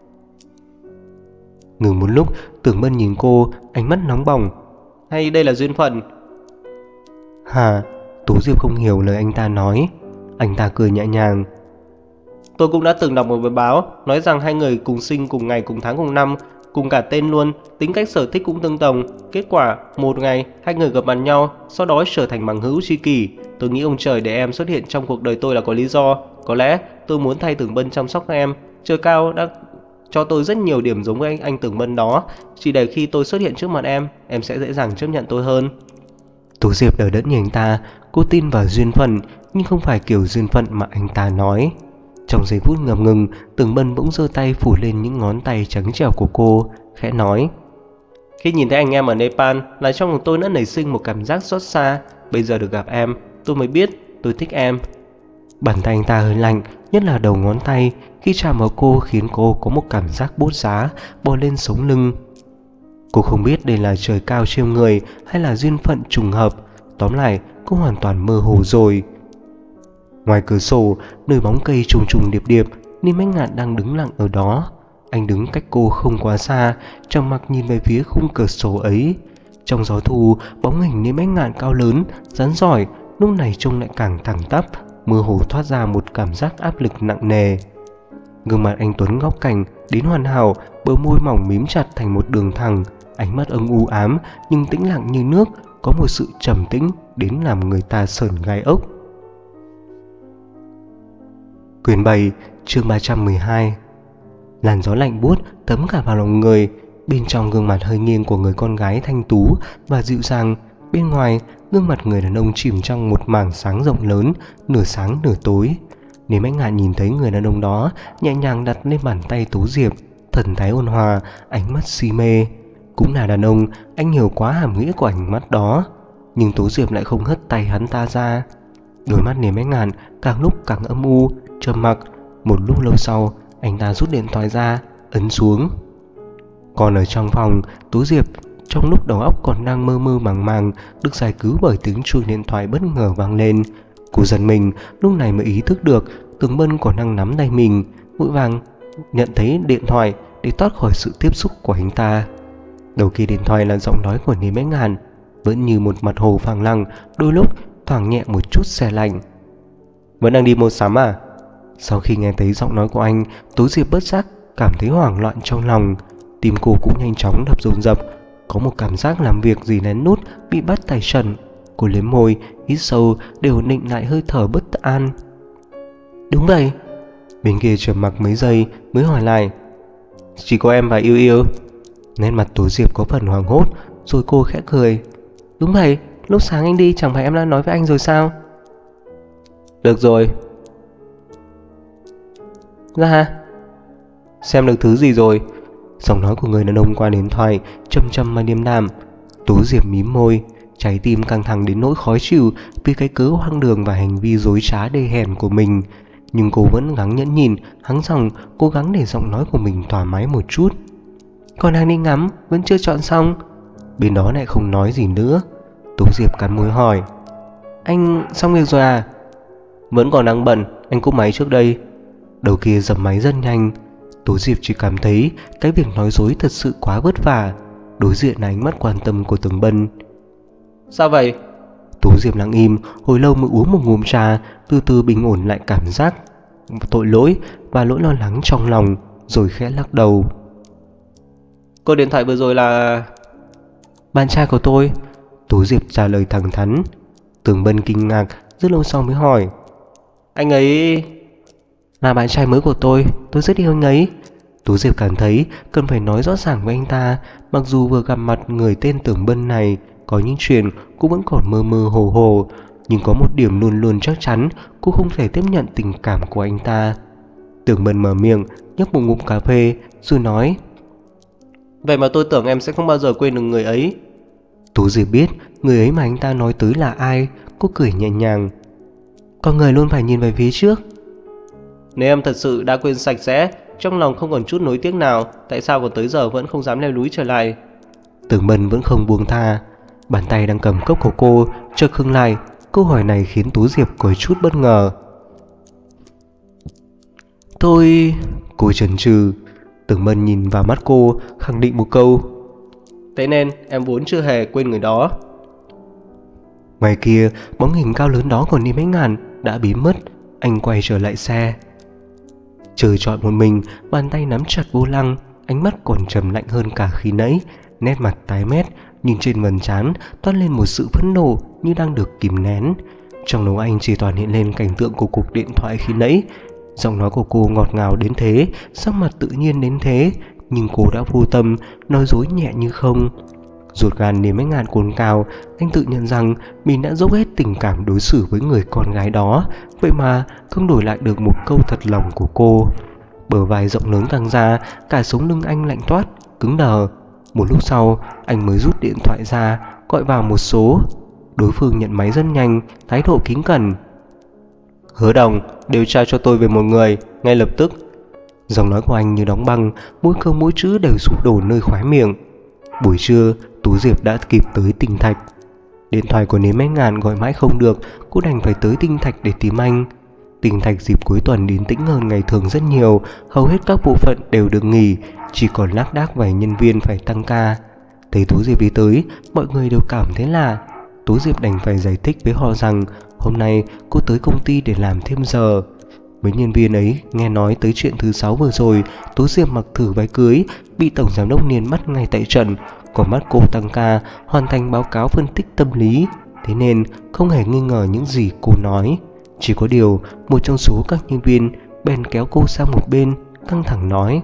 Ngừng một lúc, Tưởng Bân nhìn cô, ánh mắt nóng bỏng. Hay đây là duyên phận? Hả? Tố Diệp không hiểu lời anh ta nói. Anh ta cười nhẹ nhàng. Tôi cũng đã từng đọc một bài báo nói rằng hai người cùng sinh cùng ngày cùng tháng cùng năm, cùng cả tên luôn, tính cách sở thích cũng tương đồng. Kết quả một ngày hai người gặp mặt nhau, sau đó trở thành bằng hữu tri kỷ. Tôi nghĩ ông trời để em xuất hiện trong cuộc đời tôi là có lý do. Có lẽ tôi muốn thay Tưởng Bân chăm sóc em. Trời cao đã cho tôi rất nhiều điểm giống với anh Tưởng Bân đó. Chỉ để khi tôi xuất hiện trước mặt em sẽ dễ dàng chấp nhận tôi hơn. Tố Diệp đờ đẫn nhìn anh ta. Cô tin vào duyên phận, nhưng không phải kiểu duyên phận mà anh ta nói. Trong giây phút ngập ngừng, Tưởng Bân bỗng giơ tay phủ lên những ngón tay trắng trẻo của cô, khẽ nói. Khi nhìn thấy anh em ở Nepal, là trong lòng tôi đã nảy sinh một cảm giác xót xa. Bây giờ được gặp em, tôi mới biết tôi thích em. Bàn tay anh ta hơi lạnh, nhất là đầu ngón tay, khi chạm vào cô khiến cô có một cảm giác bút giá bò lên sống lưng. Cô không biết đây là trời cao trêu người hay là duyên phận trùng hợp. Tóm lại, cô hoàn toàn mơ hồ rồi. Ngoài cửa sổ, nơi bóng cây trùng trùng điệp điệp, Ninh Bách Ngạn đang đứng lặng ở đó. Anh đứng cách cô không quá xa, trầm mặc nhìn về phía khung cửa sổ ấy. Trong gió thu, bóng hình Ninh Bách Ngạn cao lớn, rắn rỏi, lúc này trông lại càng thẳng tắp, mơ hồ thoát ra một cảm giác áp lực nặng nề. Gương mặt anh tuấn góc cạnh đến hoàn hảo, bờ môi mỏng mím chặt thành một đường thẳng, ánh mắt âm u ám nhưng tĩnh lặng như nước, có một sự trầm tĩnh đến làm người ta sởn gai ốc. Quyển 7, chương 312. Làn gió lạnh buốt thấm cả vào lòng người. Bên trong gương mặt hơi nghiêng của người con gái thanh tú và dịu dàng, bên ngoài gương mặt người đàn ông chìm trong một mảng sáng rộng lớn, nửa sáng nửa tối. Nếu Bách Ngạn nhìn thấy người đàn ông đó nhẹ nhàng đặt lên bàn tay Tố Diệp, thần thái ôn hòa, ánh mắt si mê. Cũng là đàn ông, anh hiểu quá hàm nghĩa của ánh mắt đó, nhưng Tố Diệp lại không hất tay hắn ta ra. Đôi mắt Niềm Bách Ngạn càng lúc càng âm u, trầm mặc. Một lúc lâu sau, anh ta rút điện thoại ra, ấn xuống. Còn ở trong phòng, Tố Diệp trong lúc đầu óc còn đang mơ mơ màng màng được giải cứu bởi tiếng chuông điện thoại bất ngờ vang lên. Cô giật mình, lúc này mới ý thức được Tưởng Bân còn đang nắm tay mình, vội vàng nhận thấy điện thoại để thoát khỏi sự tiếp xúc của anh ta. Đầu kia điện thoại là giọng nói của Niềm Bách Ngạn, vẫn như một mặt hồ phẳng lặng, đôi lúc thoảng nhẹ một chút se lạnh. Vẫn đang đi mua sắm à? Sau khi nghe thấy giọng nói của anh, Tố Diệp bất giác cảm thấy hoảng loạn trong lòng. Tim cô cũng nhanh chóng đập dồn dập, có một cảm giác làm việc gì lén lút bị bắt tại trận. Cô liếm môi, hít sâu để ổn định lại hơi thở bất an. Đúng vậy. Bên kia trầm mặc mấy giây mới hỏi lại. Chỉ có em và Yêu Yêu? Nét mặt Tố Diệp có phần hoảng hốt, rồi cô khẽ cười. Đúng vậy, lúc sáng anh đi chẳng phải em đã nói với anh rồi sao? Được rồi. Dạ. Xem được thứ gì rồi? Giọng nói của người đàn ông qua điện thoại châm châm mà điềm đạm. Tố Diệp mím môi, trái tim căng thẳng đến nỗi khó chịu vì cái cớ hoang đường và hành vi dối trá đê hèn của mình. Nhưng cô vẫn gắng nhẫn nhịn, hắng giọng, cố gắng để giọng nói của mình thoải mái một chút. Còn đang đi ngắm, vẫn chưa chọn xong. Bên đó lại không nói gì nữa. Tố Diệp cắn môi hỏi. Anh xong việc rồi à? Vẫn còn đang bận, anh cúp máy trước đây. Đầu kia dập máy rất nhanh. Tố Diệp chỉ cảm thấy cái việc nói dối thật sự quá vất vả. Đối diện là ánh mắt quan tâm của Tường Bân. Sao vậy? Tố Diệp lặng im, hồi lâu mới uống một ngụm trà, từ từ bình ổn lại cảm giác tội lỗi và nỗi lo lắng trong lòng, rồi khẽ lắc đầu. Cuộc điện thoại vừa rồi là... Bạn trai của tôi. Tố Diệp trả lời thẳng thắn. Tường Bân kinh ngạc, rất lâu sau mới hỏi. Anh ấy... Là bạn trai mới của tôi rất yêu anh ấy. Tố Diệp cảm thấy cần phải nói rõ ràng với anh ta, mặc dù vừa gặp mặt người tên Tường Bân này, có những chuyện cũng vẫn còn mơ mơ hồ hồ, nhưng có một điểm luôn luôn chắc chắn, cô không thể tiếp nhận tình cảm của anh ta. Tường Bân mở miệng, nhấp một ngụm cà phê, rồi nói. Vậy mà tôi tưởng em sẽ không bao giờ quên được người ấy. Tố Diệp biết người ấy mà anh ta nói tới là ai, cô cười nhẹ nhàng. Con người luôn phải nhìn về phía trước. Nếu em thật sự đã quên sạch sẽ, trong lòng không còn chút nối tiếc nào, tại sao còn tới giờ vẫn không dám leo núi trở lại? Tường Bân vẫn không buông tha. Bàn tay đang cầm cốc của cô chợt khựng lại. Câu hỏi này khiến Tố Diệp có chút bất ngờ. Cô chần chừ. Tường Bân nhìn vào mắt cô, khẳng định một câu. Thế nên em vốn chưa hề quên người đó. Ngoài kia, bóng hình cao lớn đó còn đi mấy ngàn đã biến mất. Anh quay trở lại xe. Trời trọi một mình, bàn tay nắm chặt vô lăng, ánh mắt còn trầm lạnh hơn cả khi nãy, nét mặt tái mét, nhưng trên vầng trán toát lên một sự phẫn nộ như đang được kìm nén. Trong đầu anh chỉ toàn hiện lên cảnh tượng của cuộc điện thoại khi nãy. Giọng nói của cô ngọt ngào đến thế, sắc mặt tự nhiên đến thế, nhưng cô đã vô tâm, nói dối nhẹ như không. Ruột gan đến mấy ngàn cồn cào, anh tự nhận rằng mình đã dốc hết tình cảm đối xử với người con gái đó, vậy mà không đổi lại được một câu thật lòng của cô. Bờ vai rộng lớn căng ra, cả sống lưng anh lạnh toát, cứng đờ. Một lúc sau, anh mới rút điện thoại ra, gọi vào một số. Đối phương nhận máy rất nhanh, thái độ kính cẩn. Hứa Đồng, điều tra cho tôi về một người, ngay lập tức. Giọng nói của anh như đóng băng, mỗi câu mỗi chữ đều sụp đổ nơi khóe miệng. Buổi trưa, Tú Diệp đã kịp tới Tinh Thạch. Điện thoại của Nếm Mấy Ngàn gọi mãi không được, cô đành phải tới Tinh Thạch để tìm anh. Tinh Thạch dịp cuối tuần yên tĩnh hơn ngày thường rất nhiều, hầu hết các bộ phận đều được nghỉ, chỉ còn lác đác vài nhân viên phải tăng ca. Thấy Tú Diệp đi tới, mọi người đều cảm thấy lạ. Tú Diệp đành phải giải thích với họ rằng hôm nay cô tới công ty để làm thêm giờ. Mấy nhân viên ấy nghe nói tới chuyện thứ 6 vừa rồi, Tú Diệp mặc thử váy cưới, bị tổng giám đốc Niên bắt ngay tại trận, còn bắt cô tăng ca, hoàn thành báo cáo phân tích tâm lý. Thế nên không hề nghi ngờ những gì cô nói. Chỉ có điều, một trong số các nhân viên bèn kéo cô sang một bên, căng thẳng nói.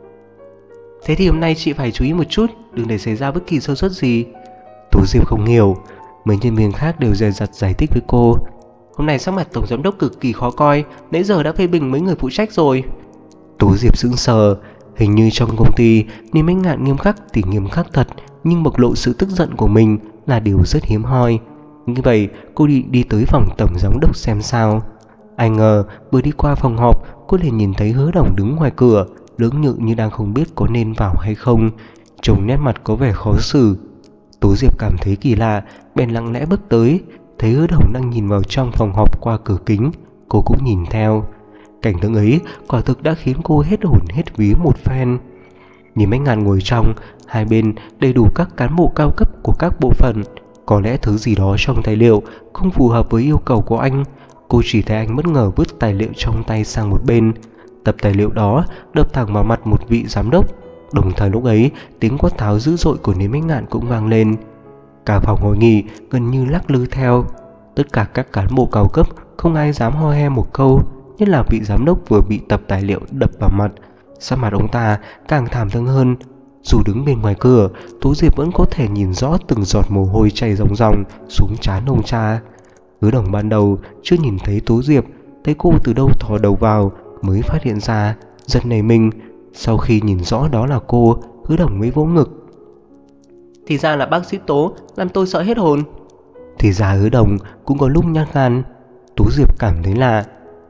Thế thì hôm nay chị phải chú ý một chút, đừng để xảy ra bất kỳ sơ suất gì. Tú Diệp không hiểu. Mấy nhân viên khác đều dè dặt giải thích với cô. Hôm nay sắc mặt tổng giám đốc cực kỳ khó coi, nãy giờ đã phê bình mấy người phụ trách rồi. Tú Diệp sững sờ. Hình như trong công ty, Niên Mấy Ngạn nghiêm khắc thì nghiêm khắc thật, nhưng bộc lộ sự tức giận của mình là điều rất hiếm hoi. Như vậy, cô đi tới phòng tổng giám đốc xem sao. Ai ngờ, vừa đi qua phòng họp, cô liền nhìn thấy Hứa Đồng đứng ngoài cửa, lưỡng nhự như đang không biết có nên vào hay không. Trông nét mặt có vẻ khó xử. Tú Diệp cảm thấy kỳ lạ, bèn lặng lẽ bước tới. Thấy Hứa Đồng đang nhìn vào trong phòng họp qua cửa kính, cô cũng nhìn theo. Cảnh tượng ấy quả thực đã khiến cô hết hồn hết vía một phen. Nhìn Mấy Ngàn ngồi trong, hai bên đầy đủ các cán bộ cao cấp của các bộ phận. Có lẽ thứ gì đó trong tài liệu không phù hợp với yêu cầu của anh. Cô chỉ thấy anh bất ngờ vứt tài liệu trong tay sang một bên. Tập tài liệu đó đập thẳng vào mặt một vị giám đốc. Đồng thời lúc ấy, tiếng quát tháo dữ dội của Niêm Bách Ngạn cũng vang lên. Cả phòng hội nghị gần như lắc lư theo. Tất cả các cán bộ cao cấp không ai dám ho he một câu, nhất là vị giám đốc vừa bị tập tài liệu đập vào mặt. Sắc mặt ông ta càng thảm thương hơn. Dù đứng bên ngoài cửa, Tố Diệp vẫn có thể nhìn rõ từng giọt mồ hôi chảy ròng ròng xuống trán ông cha. Hứa Đồng ban đầu chưa nhìn thấy Tố Diệp, thấy cô từ đâu thò đầu vào mới phát hiện ra, giật nảy mình. Sau khi nhìn rõ đó là cô, Hứa Đồng mới vỗ ngực. Thì ra là bác sĩ Tố, làm tôi sợ hết hồn. Thì ra Hứa Đồng cũng có lúc nhát gan. Tố Diệp cảm thấy lạ.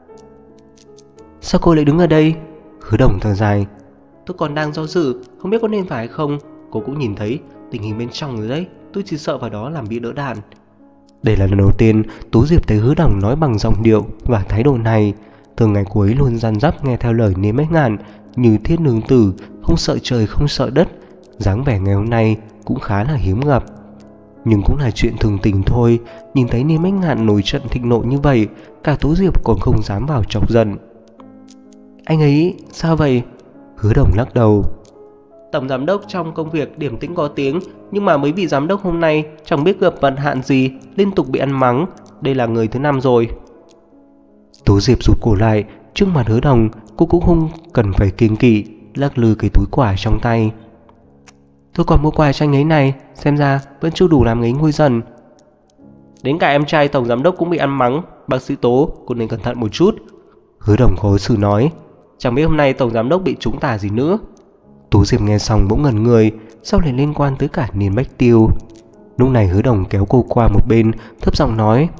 Sao cô lại đứng ở đây? Hứa Đồng thở dài. Tôi còn đang do dự, không biết có nên phải hay không. Cô cũng nhìn thấy tình hình bên trong rồi đấy, tôi chỉ sợ vào đó làm bị đỡ đạn. Đây là lần đầu tiên Tố Diệp thấy Hứa Đồng nói bằng giọng điệu và thái độ này. Thường ngày cô ấy luôn răn rắp nghe theo lời Niêm Bách Ngạn như thiết nương tử, không sợ trời không sợ đất. Dáng vẻ ngày hôm nay cũng khá là hiếm gặp. Nhưng cũng là chuyện thường tình thôi. Nhìn thấy Niêm Bách Ngạn nổi trận thịnh nộ như vậy, cả Tố Diệp còn không dám vào chọc giận. Anh ấy sao vậy? Hứa Đồng lắc đầu. Tổng giám đốc trong công việc điểm tĩnh có tiếng, nhưng mà mấy vị giám đốc hôm nay chẳng biết gặp vận hạn gì, liên tục bị ăn mắng. Đây là người thứ 5 rồi. Tố Diệp rụt cổ lại. Trước mặt Hứa Đồng, cô cũng không cần phải kiêng kỵ, lắc lư cái túi quà trong tay. Tôi còn mua quà cho anh ấy này, xem ra vẫn chưa đủ làm ấy nguôi dần. Đến cả em trai tổng giám đốc cũng bị ăn mắng. Bác sĩ Tố, cô nên cẩn thận một chút. Hứa Đồng khó xử nói. Chẳng biết hôm nay tổng giám đốc bị trúng tà gì nữa. Tố Diệp nghe xong bỗng ngẩn người, sao lại liên quan tới cả Niên Bách Tiêu. Lúc này Hứa Đồng kéo cô qua một bên, thấp giọng nói.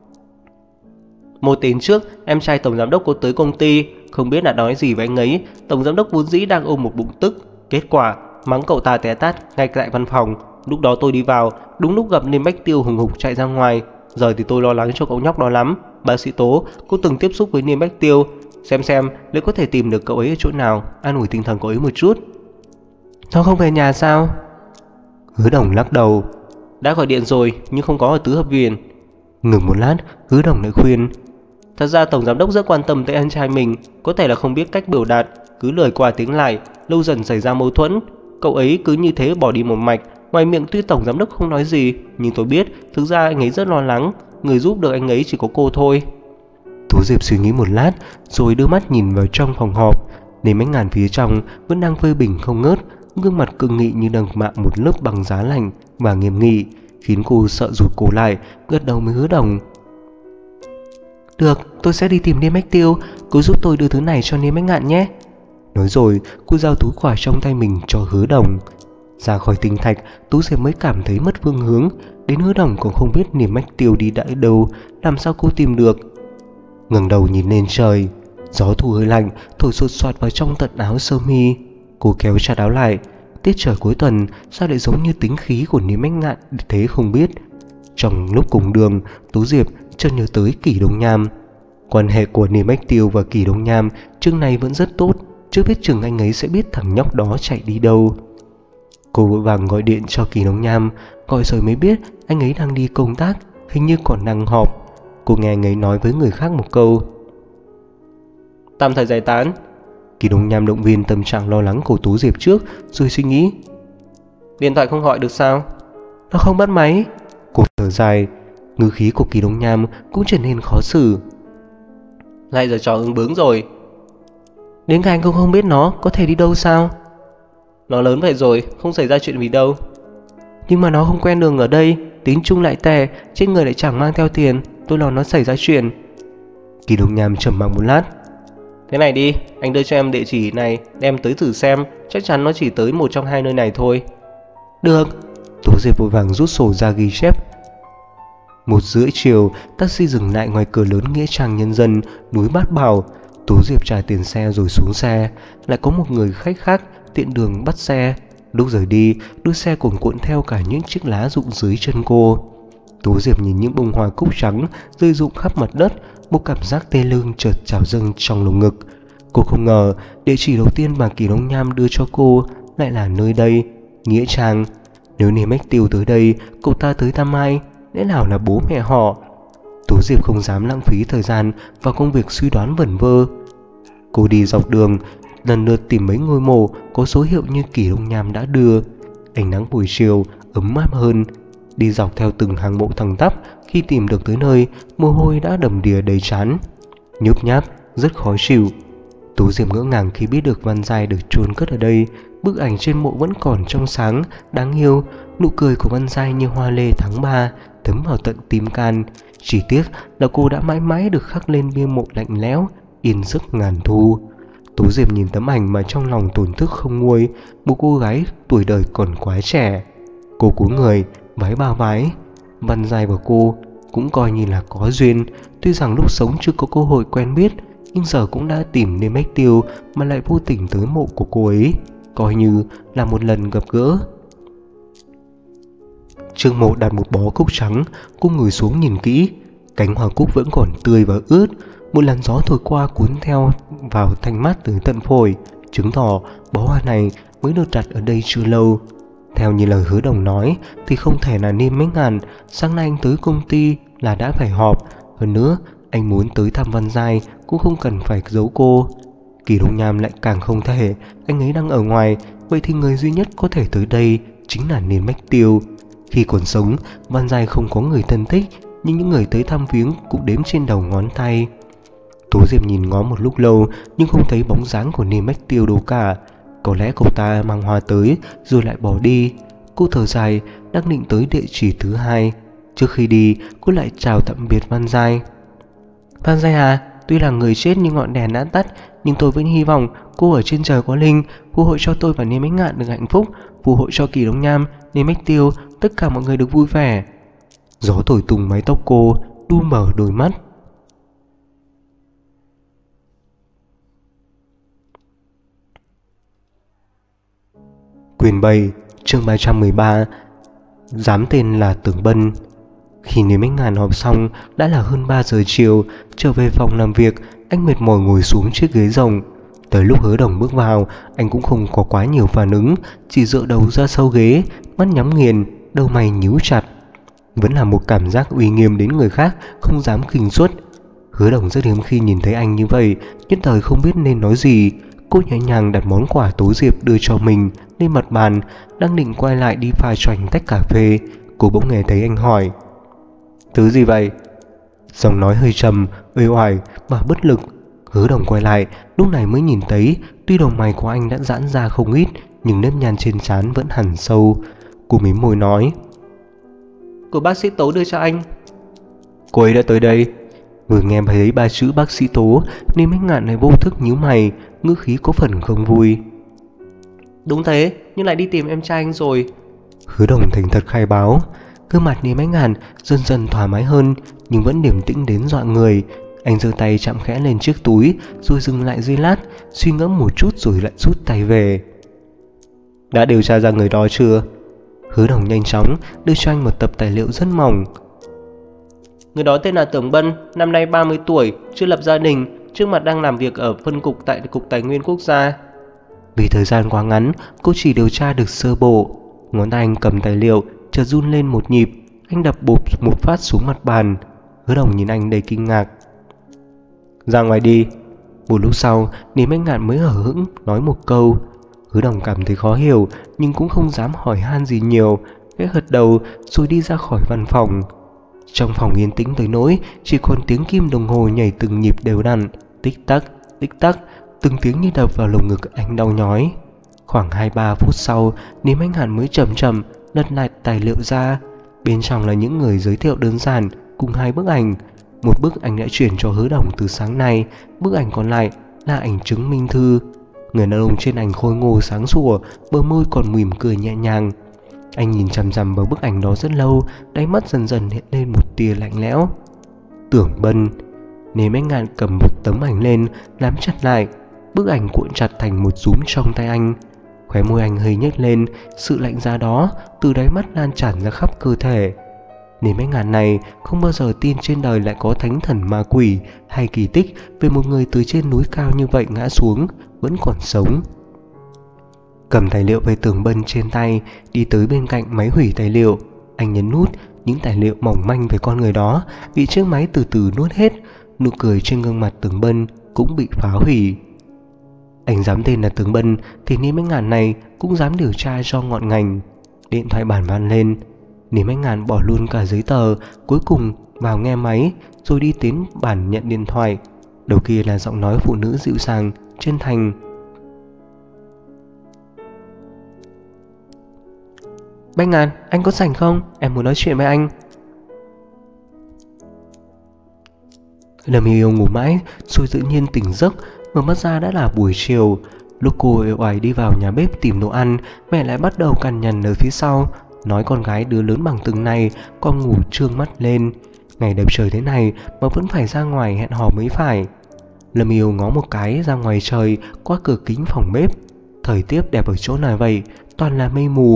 Một tiếng trước, em trai tổng giám đốc có tới công ty, không biết là nói gì với anh ấy. Tổng giám đốc vốn dĩ đang ôm một bụng tức, kết quả mắng cậu ta té tát ngay tại văn phòng. Lúc đó tôi đi vào, đúng lúc gặp Niên Bách Tiêu hùng hục chạy ra ngoài. Giờ thì tôi lo lắng cho cậu nhóc đó lắm. Bác sĩ Tố, cô từng tiếp xúc với Niên Bách Tiêu, xem liệu có thể tìm được cậu ấy ở chỗ nào, an ủi tinh thần cậu ấy một chút. Nó không về nhà sao? Hứa Đồng lắc đầu. Đã gọi điện rồi nhưng không có ở tứ hợp viện. Ngừng một lát, Hứa Đồng lại khuyên. Thật ra tổng giám đốc rất quan tâm tới anh trai mình, có thể là không biết cách biểu đạt, cứ lời qua tiếng lại, lâu dần xảy ra mâu thuẫn. Cậu ấy cứ như thế bỏ đi một mạch. Ngoài miệng tuy tổng giám đốc không nói gì, nhưng tôi biết thực ra anh ấy rất lo lắng. Người giúp được anh ấy chỉ có cô thôi. Tố Diệp suy nghĩ một lát, rồi đưa mắt nhìn vào trong phòng họp. Niên Bách Ngạn phía trong vẫn đang phê bình không ngớt, gương mặt cương nghị như đang mạ một lớp băng giá lạnh và nghiêm nghị, khiến cô sợ rụt cổ lại, gật đầu với Hứa Đồng. Được, tôi sẽ đi tìm Niên Bách Tiêu, cô giúp tôi đưa thứ này cho Niên Bách Ngạn nhé. Nói rồi, cô giao túi quà trong tay mình cho Hứa Đồng. Ra khỏi tinh thạch, Tố Diệp mới cảm thấy mất phương hướng. Đến Hứa Đồng còn không biết Niên Bách Tiêu đi đã đâu, làm sao cô tìm được. Ngẩng đầu nhìn lên trời, gió thu hơi lạnh thổi sột soạt vào trong tận áo sơ mi. Cô kéo chặt áo lại. Tiết trời cuối tuần sao lại giống như tính khí của Niên Bách Ngạn thế không biết. Trong lúc cùng đường, Tố Diệp chợt nhớ tới Kỷ Đông Nham. Quan hệ của Niên Bách Tiêu và Kỷ Đông Nham trước này vẫn rất tốt, chưa biết chừng anh ấy sẽ biết thằng nhóc đó chạy đi đâu. Cô vội vàng gọi điện cho Kỷ Đông Nham, gọi rồi mới biết anh ấy đang đi công tác, hình như còn đang họp. Cô nghe anh ấy nói với người khác một câu. Tạm thời giải tán. Kỷ Đông Nham động viên tâm trạng lo lắng của Tố Diệp trước, rồi suy nghĩ. Điện thoại không gọi được sao? Nó không bắt máy. Cô thở dài. Ngữ khí của Kỷ Đông Nham cũng trở nên khó xử. Lại giờ trò ứng bướng rồi. Đến cả anh cũng không biết nó có thể đi đâu sao? Nó lớn vậy rồi, không xảy ra chuyện gì đâu. Nhưng mà nó không quen đường ở đây, tính chung lại tệ, trên người lại chẳng mang theo tiền, tôi lo nó xảy ra chuyện. Kỷ Đông Nham trầm mặc một lát. Thế này đi, anh đưa cho em địa chỉ này, đem tới thử xem, chắc chắn nó chỉ tới một trong hai nơi này thôi. Được. Tố Diệp vội vàng rút sổ ra ghi chép. 1:30 chiều, taxi dừng lại ngoài cửa lớn nghĩa trang nhân dân núi Bát Bảo. Tố Diệp trả tiền xe rồi xuống xe. Lại có một người khách khác tiện đường bắt xe. Lúc rời đi, đuôi xe cuồn cuộn theo cả những chiếc lá rụng dưới chân cô. Tố Diệp nhìn những bông hoa cúc trắng rơi rụng khắp mặt đất, một cảm giác tê lưng chợt trào dâng trong lồng ngực. Cô không ngờ địa chỉ đầu tiên mà Kỷ Đông Nham đưa cho cô lại là nơi đây, nghĩa trang. Nếu Niên Bách Tiêu tới đây, cậu ta tới thăm ai? Lẽ nào là bố mẹ họ? Tố Diệp không dám lãng phí thời gian vào công việc suy đoán vẩn vơ. Cô đi dọc đường, lần lượt tìm mấy ngôi mộ có số hiệu như Kỷ Đông Nham đã đưa. Ánh nắng buổi chiều ấm áp hơn, đi dọc theo từng hàng mộ thẳng tắp. Khi tìm được tới nơi, mồ hôi đã đầm đìa đầy trán, nhớp nháp rất khó chịu. Tố Diệp ngỡ ngàng khi biết được Văn Giai được chôn cất ở đây. Bức ảnh trên mộ vẫn còn trong sáng, đáng yêu. Nụ cười của Văn Giai như hoa lê tháng 3 thấm vào tận tim can. Chỉ tiếc là cô đã mãi mãi được khắc lên bia mộ lạnh lẽo, yên giấc ngàn thu. Tố Diệp nhìn tấm ảnh mà trong lòng tổn thức không nguôi. Một cô gái tuổi đời còn quá trẻ. Cô cúi người vái ba vái. Văn Giai và cô cũng coi như là có duyên. Tuy rằng lúc sống chưa có cơ hội quen biết, nhưng giờ cũng đã tìm nên Mách Tiêu mà lại vô tình tới mộ của cô ấy, coi như là một lần gặp gỡ. Trước mộ đặt một bó cúc trắng. Cô ngồi xuống nhìn kỹ. Cánh hoa cúc vẫn còn tươi và ướt. Một làn gió thổi qua cuốn theo vào thanh mát từ tận phổi, chứng tỏ bó hoa này mới được đặt ở đây chưa lâu. Theo như lời Hứa Đồng nói thì không thể là Niêm Mấy Ngàn. Sáng nay anh tới công ty là đã phải họp. Hơn nữa anh muốn tới thăm Văn Giai cũng không cần phải giấu cô. Kỷ Đông Nham lại càng không thể. Anh ấy đang ở ngoài, vậy thì người duy nhất có thể tới đây chính là Niên Mách Tiêu. Khi còn sống, Văn Giai không có người thân thích, nhưng những người tới thăm viếng cũng đếm trên đầu ngón tay. Tố Diệp nhìn ngó một lúc lâu nhưng không thấy bóng dáng của Niên Mách Tiêu đâu cả. Có lẽ cậu ta mang hoa tới rồi lại bỏ đi. Cô thở dài, đang định tới địa chỉ thứ hai. Trước khi đi, cô lại chào tạm biệt Văn Giai. Văn Giai à, tuy là người chết nhưng ngọn đèn đã tắt, nhưng tôi vẫn hy vọng cô ở trên trời có linh, phù hộ cho tôi và Niên Mấy Ngạn được hạnh phúc, phù hộ cho Kỷ Đông Nham, Niên Mách Tiêu, tất cả mọi người được vui vẻ. Gió thổi tung mái tóc cô, đu mở đôi mắt. Quyền 7, chương 313. Dám tên là Tưởng Bân. Khi Niên Mấy Ngàn họp xong đã là hơn 3 giờ chiều. Trở về phòng làm việc, anh mệt mỏi ngồi xuống chiếc ghế rộng. Tới lúc Hứa Đồng bước vào, anh cũng không có quá nhiều phản ứng, chỉ dựa đầu ra sau ghế, mắt nhắm nghiền, đầu mày nhíu chặt. Vẫn là một cảm giác uy nghiêm đến người khác không dám khinh suất. Hứa Đồng rất hiếm khi nhìn thấy anh như vậy, nhất thời không biết nên nói gì. Cô nhẹ nhàng đặt món quà Tố Diệp đưa cho mình lên mặt bàn, đang định quay lại đi pha cho anh tách cà phê, cô bỗng nghe thấy anh hỏi: "Thứ gì vậy?" Giọng nói hơi trầm, uể oải và bất lực. Hứa Đồng quay lại, lúc này mới nhìn thấy, tuy đầu mày của anh đã giãn ra không ít, nhưng nếp nhăn trên trán vẫn hằn sâu. Cô mím môi nói: Của bác sĩ Tố đưa cho anh. "Cô ấy đã tới đây." Vừa nghe thấy ba chữ bác sĩ Tố, Niên Mấy Ngạn này vô thức nhíu mày, ngữ khí có phần không vui. Đúng thế, nhưng lại đi tìm em trai anh rồi. Hứa Đồng thành thật khai báo. Gương mặt Niên Mấy Ngạn dần dần thoải mái hơn, nhưng vẫn điềm tĩnh đến dọa người. Anh giơ tay chạm khẽ lên chiếc túi, rồi dừng lại giây lát, suy ngẫm một chút rồi lại rút tay về. "Đã điều tra ra người đó chưa?" Hứa Đồng nhanh chóng đưa cho anh một tập tài liệu rất mỏng. Người đó tên là Tưởng Bân, năm nay 30 tuổi, chưa lập gia đình, trước mặt đang làm việc ở phân cục tại Cục Tài nguyên Quốc gia. Vì thời gian quá ngắn, cô chỉ điều tra được sơ bộ. Ngón tay anh cầm tài liệu chợt run lên một nhịp, anh đập bụp một phát xuống mặt bàn. Hứa Đồng nhìn anh đầy kinh ngạc. "Ra ngoài đi." Một lúc sau, Niên Mấy Ngạn mới hở hững nói một câu. Hứa Đồng cảm thấy khó hiểu, nhưng cũng không dám hỏi han gì nhiều, khẽ gật đầu rồi đi ra khỏi văn phòng. Trong phòng yên tĩnh tới nỗi chỉ còn tiếng kim đồng hồ nhảy từng nhịp đều đặn, tích tắc, từng tiếng như đập vào lồng ngực anh đau nhói. Khoảng 2-3 phút sau, Niên Mấy Ngạn mới chậm chậm lật lại tài liệu ra. Bên trong là những người giới thiệu đơn giản cùng 2 bức ảnh. Một bức anh đã chuyển cho Hứa Đồng từ sáng nay, bức ảnh còn lại là ảnh chứng minh thư. Người đàn ông trên ảnh khôi ngô sáng sủa, bờ môi còn mỉm cười nhẹ nhàng. Anh nhìn chằm chằm vào bức ảnh đó rất lâu, đáy mắt dần dần hiện lên một tia lạnh lẽo. Tưởng Bân. Niên Mấy Ngạn cầm một tấm ảnh lên, nắm chặt lại. Bức ảnh cuộn chặt thành một dúm trong tay anh. Khóe môi anh hơi nhếch lên, sự lạnh giá đó từ đáy mắt lan tràn ra khắp cơ thể. Niên Mấy Ngạn này không bao giờ tin trên đời lại có thánh thần ma quỷ hay kỳ tích về một người từ trên núi cao như vậy ngã xuống, vẫn còn sống. Cầm tài liệu về Tưởng Bân trên tay, đi tới bên cạnh máy hủy tài liệu. Anh nhấn nút, những tài liệu mỏng manh về con người đó bị chiếc máy từ từ nuốt hết. Nụ cười trên gương mặt Tưởng Bân cũng bị phá hủy. Anh dám tên là tướng Bân thì Niêm Bách Ngạn này cũng dám điều tra cho ngọn ngành. Điện thoại bản vang lên. Niêm Bách Ngạn bỏ luôn cả giấy tờ, cuối cùng vào nghe máy rồi đi đến bàn nhận điện thoại. Đầu kia là giọng nói phụ nữ dịu dàng, chân thành. Bách Ngạn, anh có rảnh không? Em muốn nói chuyện với anh. Lâm Yêu ngủ mãi rồi tự nhiên tỉnh giấc, mở mắt ra đã là buổi chiều. Lúc cô uể oải đi vào nhà bếp tìm đồ ăn, mẹ lại bắt đầu cằn nhằn ở phía sau, nói con gái đứa lớn bằng từng này con ngủ trương mắt lên. Ngày đẹp trời thế này mà vẫn phải ra ngoài hẹn hò mới phải. Lâm Yêu ngó một cái ra ngoài trời qua cửa kính phòng bếp. Thời tiết đẹp ở chỗ nào vậy? Toàn là mây mù.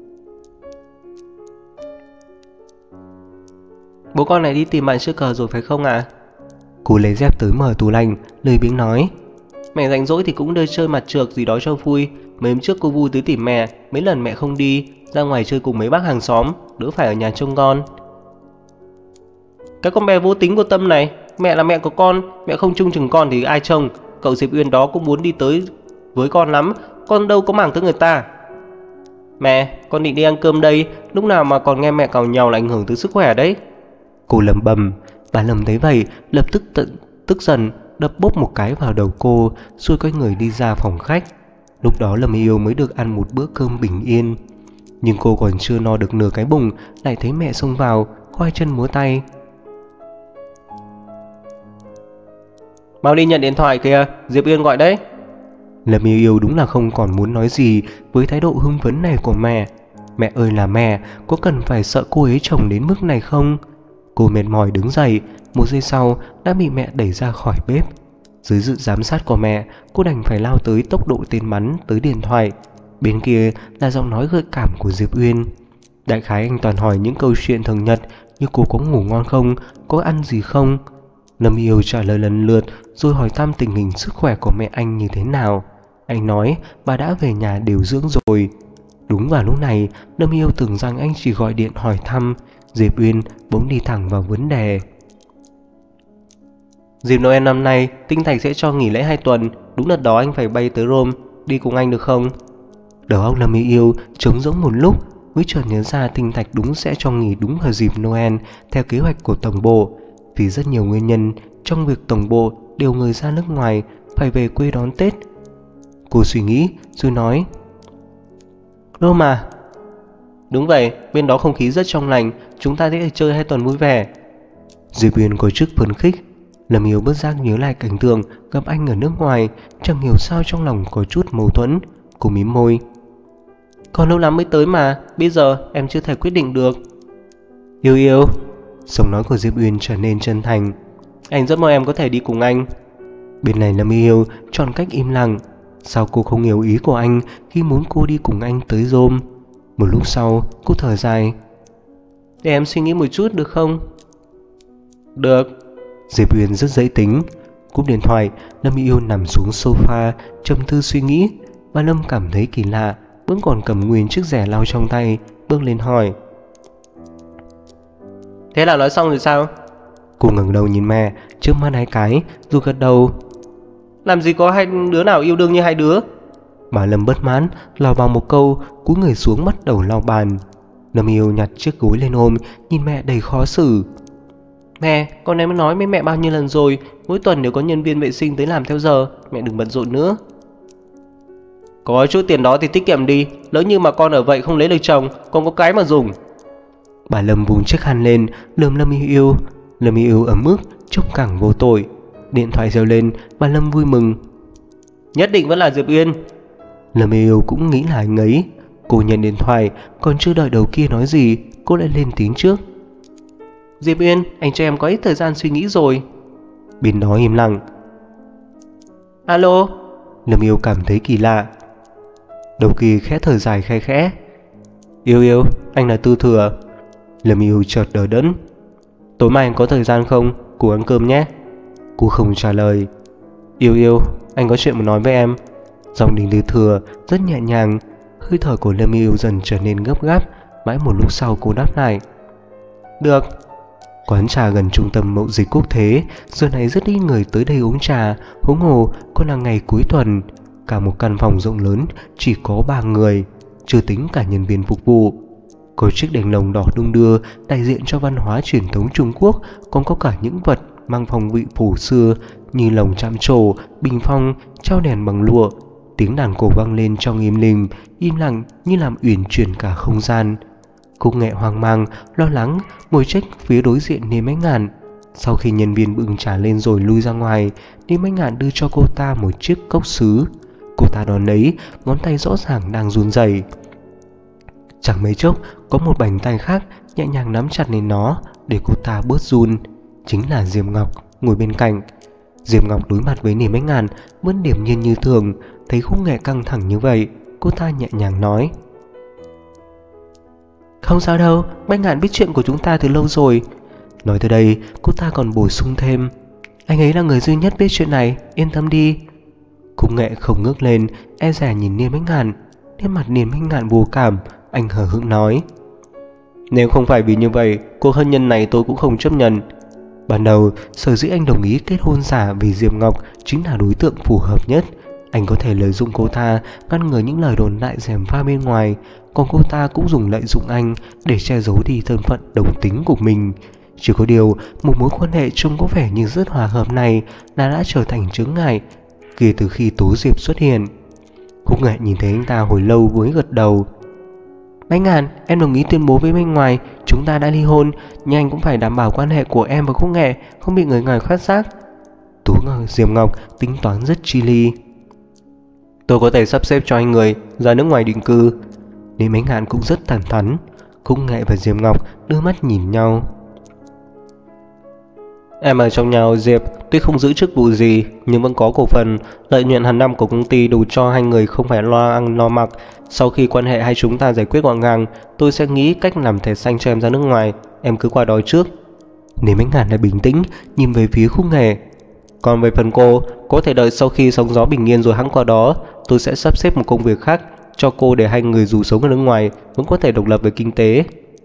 Bố con này đi tìm bạn chơi cờ rồi phải không ạ? Cô lấy dép tới mở tủ lạnh, lười biếng nói. Mẹ rảnh rỗi thì cũng đi chơi mặt trượt gì đó cho vui. Mấy hôm trước cô vui tới tìm mẹ, mấy lần mẹ không đi, ra ngoài chơi cùng mấy bác hàng xóm, đỡ phải ở nhà trông con. Cái con bé vô tính vô tâm này, mẹ là mẹ của con, mẹ không trông chừng con thì ai trông. Cậu Diệp Uyên đó cũng muốn đi tới với con lắm, con đâu có màng tới người ta. Mẹ, con định đi ăn cơm đây, lúc nào mà còn nghe mẹ càu nhàu là ảnh hưởng tới sức khỏe đấy. Cô lẩm bẩm. Bà Lâm thấy vậy lập tức tức giận đập bốp một cái vào đầu cô, rồi quay người đi ra phòng khách. Lúc đó Lâm Yêu mới được ăn một bữa cơm bình yên. Nhưng cô còn chưa no được nửa cái bụng, lại thấy mẹ xông vào, khoai chân múa tay. Mau đi nhận điện thoại kìa, Diệp Uyên gọi đấy. Lâm Yêu đúng là không còn muốn nói gì với thái độ hưng phấn này của mẹ. Mẹ ơi là mẹ, có cần phải sợ cô ấy chồng đến mức này không? Cô mệt mỏi đứng dậy, một giây sau đã bị mẹ đẩy ra khỏi bếp. Dưới sự giám sát của mẹ, cô đành phải lao tới tốc độ tên bắn tới điện thoại. Bên kia là giọng nói gợi cảm của Diệp Uyên. Đại khái anh toàn hỏi những câu chuyện thường nhật như cô có ngủ ngon không, có ăn gì không. Lâm Yêu trả lời lần lượt rồi hỏi thăm tình hình sức khỏe của mẹ anh như thế nào. Anh nói bà đã về nhà điều dưỡng rồi. Đúng vào lúc này, Lâm Yêu tưởng rằng anh chỉ gọi điện hỏi thăm. Diệp Uyên bỗng đi thẳng vào vấn đề. Dịp Noel năm nay, Tinh Thạch sẽ cho nghỉ lễ 2 tuần. Đúng đợt đó anh phải bay tới Rome, đi cùng anh được không? Đầu óc Lâm Yêu trống rỗng một lúc, mới chợt nhớ ra Tinh Thạch đúng sẽ cho nghỉ đúng vào dịp Noel theo kế hoạch của tổng bộ. Vì rất nhiều nguyên nhân, trong việc tổng bộ điều người ra nước ngoài phải về quê đón Tết. Cô suy nghĩ rồi nói. Rome à? Đúng vậy, bên đó không khí rất trong lành, chúng ta sẽ chơi 2 tuần vui vẻ. Diệp Uyên có chút phấn khích. Lâm Yêu bất giác nhớ lại cảnh tượng gặp anh ở nước ngoài, chẳng hiểu sao trong lòng có chút mâu thuẫn. Cô mím môi. Còn lâu lắm mới tới mà, bây giờ em chưa thể quyết định được. Yêu. Giọng nói của Diệp Uyên trở nên chân thành. Anh rất mong em có thể đi cùng anh. Bên này Lâm Yêu chọn cách im lặng. Sao cô không hiểu ý của anh khi muốn cô đi cùng anh tới Rome? Một lúc sau cô thở dài. Để em suy nghĩ một chút được không? Được. Diệp Uyên rất dễ tính. Cúp điện thoại, Lâm Yêu nằm xuống sofa trầm tư suy nghĩ. Bà Lâm cảm thấy kỳ lạ, vẫn còn cầm nguyên chiếc rẻ lau trong tay, bước lên hỏi. Thế là nói xong rồi sao? Cô ngẩng đầu nhìn mẹ, trước mắt 2 cái, rồi gật đầu. Làm gì có hai đứa nào yêu đương như hai đứa? Bà Lâm bất mãn lào vào một câu, cúi người xuống bắt đầu lau bàn. Lâm Yêu nhặt chiếc gối lên ôm, nhìn mẹ đầy khó xử. Mẹ, con em nói với mẹ bao nhiêu lần rồi, mỗi tuần đều có nhân viên vệ sinh tới làm theo giờ, mẹ đừng bận rộn nữa. Có chút tiền đó thì tiết kiệm đi, lỡ như mà con ở vậy không lấy được chồng, con có cái mà dùng. Bà Lâm vùng chiếc khăn lên, lườm Lâm Yêu. Lâm Yêu ấm ức, trông càng vô tội. Điện thoại reo lên, bà Lâm vui mừng. Nhất định vẫn là Diệp Uyên. Lâm Yêu cũng nghĩ là anh ấy. Cô nhận điện thoại, còn chưa đợi đầu kia nói gì, cô lại lên tiếng trước. Diệp Uyên, anh cho em có ít thời gian suy nghĩ rồi. Bên đó im lặng. Alo. Lâm Yêu cảm thấy kỳ lạ. Đầu kia khẽ thở dài khe khẽ. Yêu, anh là Tư Thừa. Lâm Yêu chợt đờ đẫn. Tối mai anh có thời gian không? Cùng ăn cơm nhé. Cô không trả lời. Yêu, anh có chuyện muốn nói với em. Giọng Đinh Tư Thừa rất nhẹ nhàng. Hơi thở của Lâm Yêu dần trở nên gấp gáp. Mãi một lúc sau cô đáp lại. Được. Quán trà gần trung tâm mậu dịch quốc tế, giờ này rất ít người tới đây uống trà, huống hồ còn là ngày cuối tuần. cả một căn phòng rộng lớn chỉ có 3 người, chưa tính cả nhân viên phục vụ. Có chiếc đèn lồng đỏ đung đưa đại diện cho văn hóa truyền thống Trung Quốc, còn có cả những vật mang phong vị cổ xưa như lồng chạm trổ, bình phong, treo đèn bằng lụa. Tiếng đàn cổ vang lên trong im lìm, im lặng như làm uyển chuyển cả không gian. Cúc Nghệ hoang mang, lo lắng, ngồi trách phía đối diện Niêm Ánh Ngạn. Sau khi nhân viên bưng trà lên rồi lui ra ngoài, Niêm Ánh Ngạn đưa cho cô ta một chiếc cốc sứ. Cô ta đón lấy, ngón tay rõ ràng đang run rẩy. Chẳng mấy chốc, có một bàn tay khác nhẹ nhàng nắm chặt lấy nó để cô ta bớt run. Chính là Diệp Ngọc ngồi bên cạnh. Diệp Ngọc đối mặt với Niêm Ánh Ngạn vẫn điềm nhiên như thường. Thấy Cúc Nghệ căng thẳng như vậy, cô ta nhẹ nhàng nói: "Không sao đâu, Bách Ngạn biết chuyện của chúng ta từ lâu rồi." Nói tới đây, cô ta còn bổ sung thêm: "Anh ấy là người duy nhất biết chuyện này, yên tâm đi." Cúc Nghệ không ngước lên, e dè nhìn Niêm Ánh Ngạn. Nét mặt Niêm Ánh Ngạn vô cảm, anh hờ hững nói: "Nếu không phải vì như vậy, cuộc hôn nhân này tôi cũng không chấp nhận. Ban đầu, sở dĩ anh đồng ý kết hôn giả vì Diệp Ngọc chính là đối tượng phù hợp nhất. Anh có thể lợi dụng cô ta ngăn ngừa những lời đồn đại gièm pha bên ngoài, còn cô ta cũng dùng lợi dụng anh để che giấu đi thân phận đồng tính của mình. Chỉ có điều, một mối quan hệ trông có vẻ như rất hòa hợp này đã trở thành chướng ngại kể từ khi Tố Diệp xuất hiện." Cúc Nghệ nhìn thấy anh ta hồi lâu mới gật đầu. "Bách Ngạn, em đồng ý tuyên bố với bên ngoài chúng ta đã ly hôn, nhưng anh cũng phải đảm bảo quan hệ của em và Cúc Nghệ không bị người ngoài phát giác." Diệp Ngọc tính toán rất chi ly. "Tôi có thể sắp xếp cho anh người ra nước ngoài định cư." Niêm Ánh Ngạn cũng rất thẳng thắn. Cúc Nghệ và Diệp Ngọc đưa mắt nhìn nhau. "Em ở trong nhà họ Diệp, tuy không giữ chức vụ gì nhưng vẫn có cổ phần, lợi nhuận hàng năm của công ty đủ cho hai người không phải lo ăn lo mặc. Sau khi quan hệ hai chúng ta giải quyết gọn gàng, tôi sẽ nghĩ cách làm thẻ xanh cho em ra nước ngoài, em cứ qua đó trước." Niêm Ánh Ngạn lại bình tĩnh nhìn về phía Cúc Nghệ. "Còn về phần cô, có thể đợi sau khi sóng gió bình yên rồi hẵng qua đó. Tôi sẽ sắp xếp một công việc khác cho cô để hai người dù sống ở nước ngoài vẫn có thể độc lập về kinh tế."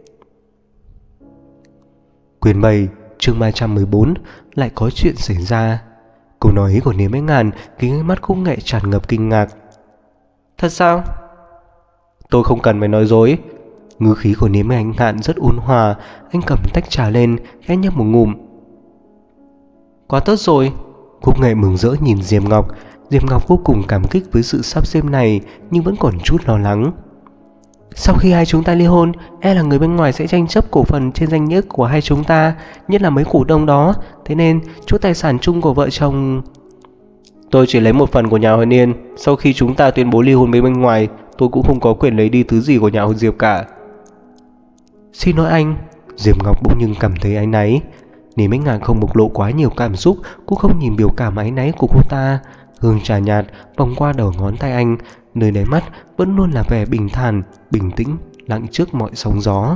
Quyển 7 chương 314 lại có chuyện xảy ra. Câu nói của Niêm Ánh Ngạn khiến ánh mắt Cúc Nghệ tràn ngập kinh ngạc. "Thật sao?" "Tôi không cần phải nói dối." Ngữ khí của Niêm Ánh Ngạn rất ôn hòa. Anh cầm tách trà lên, khẽ nhấp một ngụm. "Quá tốt rồi." Cúc Nghệ mừng rỡ nhìn Diệp Ngọc. Diệp Ngọc vô cùng cảm kích với sự sắp xếp này, nhưng vẫn còn chút lo lắng. "Sau khi hai chúng ta ly hôn, e là người bên ngoài sẽ tranh chấp cổ phần trên danh nghĩa của hai chúng ta, nhất là mấy cổ đông đó. Thế nên chút tài sản chung của vợ chồng..." "Tôi chỉ lấy một phần của nhà họ Niên. Sau khi chúng ta tuyên bố ly hôn với bên ngoài, tôi cũng không có quyền lấy đi thứ gì của nhà họ Diệp cả." "Xin lỗi anh." Diệp Ngọc bỗng nhưng cảm thấy áy náy. Niêm Ánh Ngạn không bộc lộ quá nhiều cảm xúc, cũng không nhìn biểu cảm áy náy của cô ta. Hương trà nhạt vòng qua đầu ngón tay anh, nơi đáy mắt vẫn luôn là vẻ bình thản, bình tĩnh, lặng trước mọi sóng gió.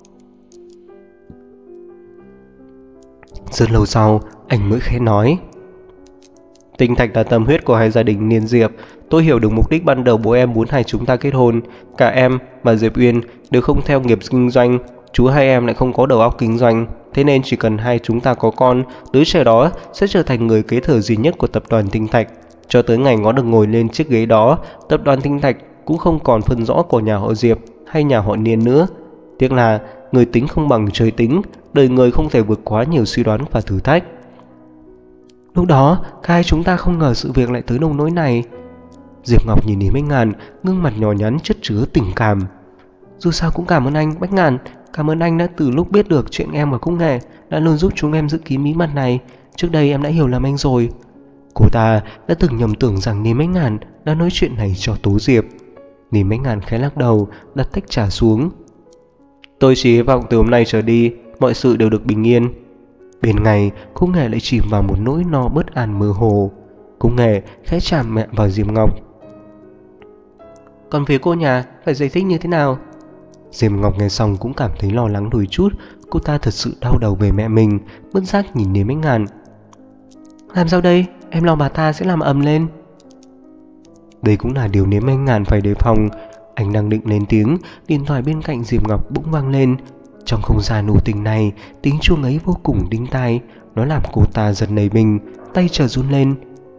Rất lâu sau, anh mới khẽ nói: "Tinh thạch là tâm huyết của hai gia đình Niên Diệp. Tôi hiểu được mục đích ban đầu bố em muốn hai chúng ta kết hôn. Cả em và Diệp Uyên đều không theo nghiệp kinh doanh, chú hai em lại không có đầu óc kinh doanh. Thế nên chỉ cần hai chúng ta có con, đứa trẻ đó sẽ trở thành người kế thừa duy nhất của tập đoàn Tinh Thạch. Cho tới ngày nó được ngồi lên chiếc ghế đó, tập đoàn Tinh Thạch cũng không còn phân rõ của nhà họ Diệp hay nhà họ Niên nữa. Tiếc là người tính không bằng trời tính, đời người không thể vượt quá nhiều suy đoán và thử thách." Lúc đó, cả hai chúng ta không ngờ sự việc lại tới nông nỗi này. Diệp Ngọc nhìn Niêm Ánh Ngạn, gương mặt nhỏ nhắn chất chứa tình cảm. "Dù sao cũng cảm ơn anh, Bách Ngạn. Cảm ơn anh đã từ lúc biết được chuyện em và Cúc Nghệ đã luôn giúp chúng em giữ kín bí mật này. Trước đây em đã hiểu lầm anh rồi." Cô ta đã từng nhầm tưởng rằng Niêm Ánh Ngạn đã nói chuyện này cho Tố Diệp. Niêm Ánh Ngạn khẽ lắc đầu, đặt tách trà xuống. "Tôi chỉ hy vọng từ hôm nay trở đi, mọi sự đều được bình yên." Bên ngày, Cúc Nghệ lại chìm vào một nỗi no bất an mơ hồ. Cúc Nghệ khẽ chạm mẹ vào Diệp Ngọc. "Còn phía cô nhà phải giải thích như thế nào?" Diệp Ngọc nghe xong cũng cảm thấy lo lắng đôi chút. Cô ta thật sự đau đầu về mẹ mình, bất giác nhìn Niêm Ánh Ngạn. "Làm sao đây? Em lo bà ta sẽ làm ầm lên." Đây cũng là điều Niêm Ánh Ngạn phải đề phòng. Anh đang định lên tiếng, điện thoại bên cạnh Diệp Ngọc bỗng vang lên. Trong không gian ù tình này, tiếng chuông ấy vô cùng đinh tai. Nó làm cô ta giật nảy mình, tay chợt run lên.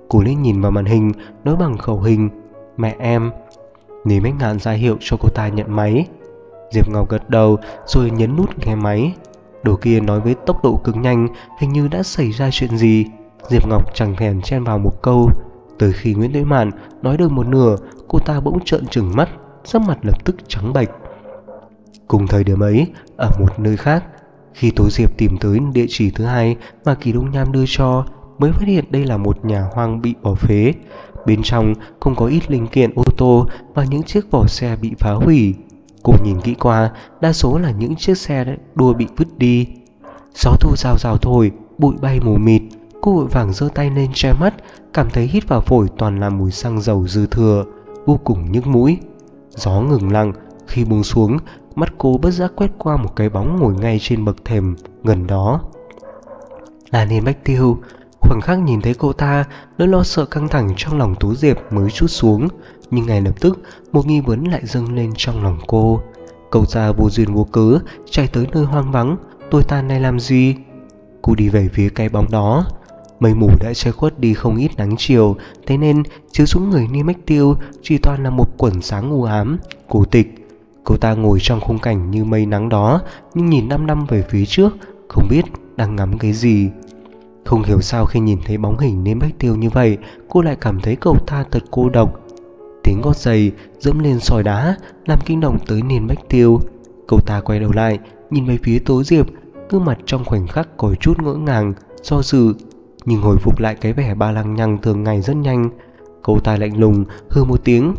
Cô lên nhìn vào màn hình, nói bằng khẩu hình: "Mẹ em." Lý Bách Ngạn ra hiệu cho cô ta nhận máy. Diệp Ngọc gật đầu rồi nhấn nút nghe máy. Đầu kia nói với tốc độ cực nhanh, hình như đã xảy ra chuyện gì. Diệp Ngọc chẳng thèm chen vào một câu. Tới khi Nguyễn Tuệ Mạn nói được một nửa, cô ta bỗng trợn trừng mắt, sắc mặt lập tức trắng bệch. Cùng thời điểm ấy, ở một nơi khác, khi Tố Diệp tìm tới địa chỉ thứ hai mà Kỳ Đông Nham đưa cho, mới phát hiện đây là một nhà hoang bị bỏ phế. Bên trong không có ít linh kiện ô tô và những chiếc vỏ xe bị phá hủy. Cô nhìn kỹ qua, đa số là những chiếc xe đua bị vứt đi. Gió thu rào rào thổi, bụi bay mù mịt. Cô vội vàng giơ tay lên che mắt, cảm thấy hít vào phổi toàn là mùi xăng dầu dư thừa, vô cùng nhức mũi. Gió ngừng lặng, khi buông xuống, mắt cô bất giác quét qua một cái bóng ngồi ngay trên bậc thềm gần đó. Là Niên Bách Tiêu. Khoảnh khắc nhìn thấy cô ta, nỗi lo sợ căng thẳng trong lòng Tú Diệp mới trút xuống, nhưng ngay lập tức một nghi vấn lại dâng lên trong lòng cô. Cậu ta vô duyên vô cớ chạy tới nơi hoang vắng, tối tàn này làm gì? Cô đi về phía cái bóng đó. Mây mù đã che khuất đi không ít nắng chiều, thế nên chiếu xuống người Niên Bách Tiêu chỉ toàn là một quần sáng u ám, cô tịch. Cô ta ngồi trong khung cảnh như mây nắng đó, nhưng nhìn 5 năm về phía trước, không biết đang ngắm cái gì. Không hiểu sao khi nhìn thấy bóng hình Niên Bách Tiêu như vậy, cô lại cảm thấy cậu ta thật cô độc. Tiếng gót giày dẫm lên sỏi đá làm kinh động tới Niên Bách Tiêu. Cậu ta quay đầu lại, nhìn về phía Tố Diệp, gương mặt trong khoảnh khắc có chút ngỡ ngàng, do dự, nhưng hồi phục lại cái vẻ ba lăng nhăng thường ngày rất nhanh. Cậu ta lạnh lùng hừ một tiếng: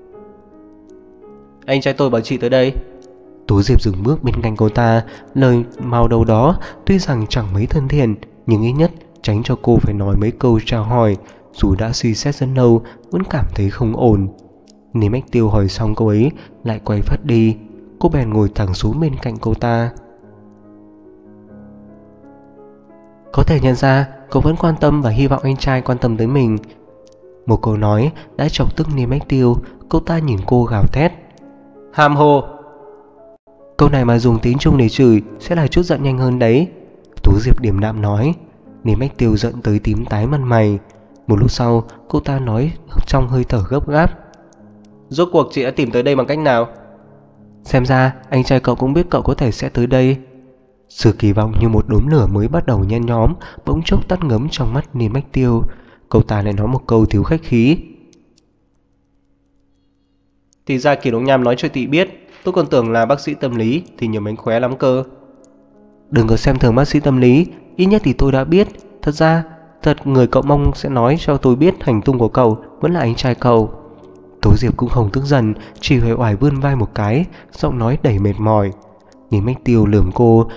Anh trai tôi bảo chị tới đây. Tố Diệp dừng bước bên cạnh cô ta, lời màu đầu đó tuy rằng chẳng mấy thân thiện, nhưng ít nhất tránh cho cô phải nói mấy câu chào hỏi. Dù đã suy xét rất lâu, vẫn cảm thấy không ổn. Niên Bách Tiêu hỏi xong câu ấy lại quay phát đi. Cô bèn ngồi thẳng xuống bên cạnh cô ta. Có thể nhận ra cậu vẫn quan tâm và hy vọng anh trai quan tâm tới mình. Một câu nói đã chọc tức Niên Bách Tiêu. Cậu ta nhìn cô gào thét: Ham hồ. Câu này mà dùng tiếng Trung để chửi sẽ là chút giận nhanh hơn đấy. Tú Diệp điềm đạm nói. Niên Bách Tiêu giận tới tím tái mặt mày. Một lúc sau, cô ta nói trong hơi thở gấp gáp: Rốt cuộc chị đã tìm tới đây bằng cách nào? Xem ra anh trai cậu cũng biết cậu có thể sẽ tới đây. Sự kỳ vọng như một đốm lửa mới bắt đầu nhen nhóm bỗng chốc tắt ngấm trong mắt Niên Bách Tiêu. Cậu ta lại nói một câu thiếu khách khí: Thì ra Kỳ Đông Nham nói cho chị biết. Tôi còn tưởng là bác sĩ tâm lý thì nhiều mánh khóe lắm cơ. Đừng có xem thường bác sĩ tâm lý, ít nhất thì tôi đã biết. Thật người cậu mong sẽ nói cho tôi biết hành tung của cậu vẫn là anh trai cậu. Tố Diệp cũng không tức giận, chỉ uể oải vươn vai một cái, giọng nói đầy mệt mỏi. Niên Bách Tiêu lườm cô,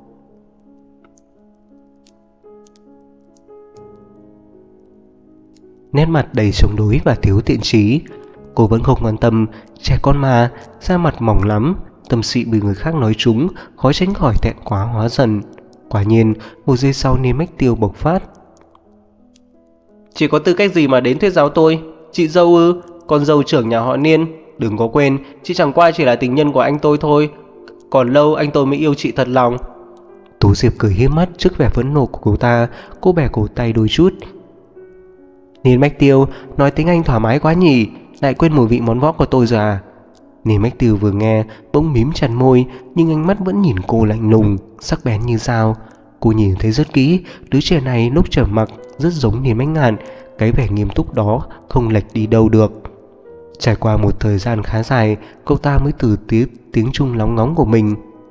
nét mặt đầy chống đối và thiếu thiện chí. Cô vẫn không quan tâm, trẻ con mà, da mặt mỏng lắm, tâm sự bị người khác nói trúng, khó tránh khỏi thẹn quá hóa giận. Quả nhiên, một giây sau Niên Bách Tiêu bộc phát: Chị có tư cách gì mà đến thuyết giáo tôi? Chị dâu ư? Con dâu trưởng nhà họ Niên. Đừng có quên, chị chẳng qua chỉ là tình nhân của anh tôi thôi. Còn lâu anh tôi mới yêu chị thật lòng. Tú Diệp cười hiếp mắt trước vẻ phẫn nộ của cô ta. Cô bẻ cổ tay đôi chút. Niên Bách Tiêu, nói tiếng Anh thoải mái quá nhỉ, lại quên mùi vị món võ của tôi rồi à? Niên Bách Tiêu vừa nghe bỗng mím chặt môi, nhưng ánh mắt vẫn nhìn cô lạnh lùng, sắc bén như dao. Cô nhìn thấy rất kỹ, đứa trẻ này lúc trở mặc rất giống Niên Bách Ngạn, cái vẻ nghiêm túc đó không lệch đi đâu được. Trải qua một thời gian khá dài, cậu ta mới từ tiếng Trung lóng ngóng của mình: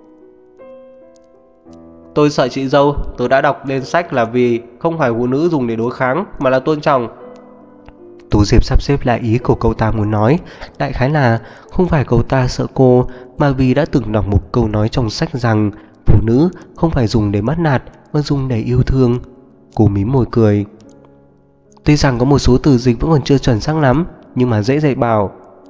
Tôi sợ chị dâu, tôi đã đọc lên sách là vì không phải phụ nữ dùng để đối kháng mà là tôn trọng. Tú Diệp sắp xếp lại ý của cậu ta muốn nói, đại khái là không phải cậu ta sợ cô, mà vì đã từng đọc một câu nói trong sách rằng phụ nữ không phải dùng để bắt nạt mà dùng để yêu thương. Cô mím môi cười: Tuy rằng có một số từ dịch vẫn còn chưa chuẩn xác lắm, nhưng mà dễ dạy bảo.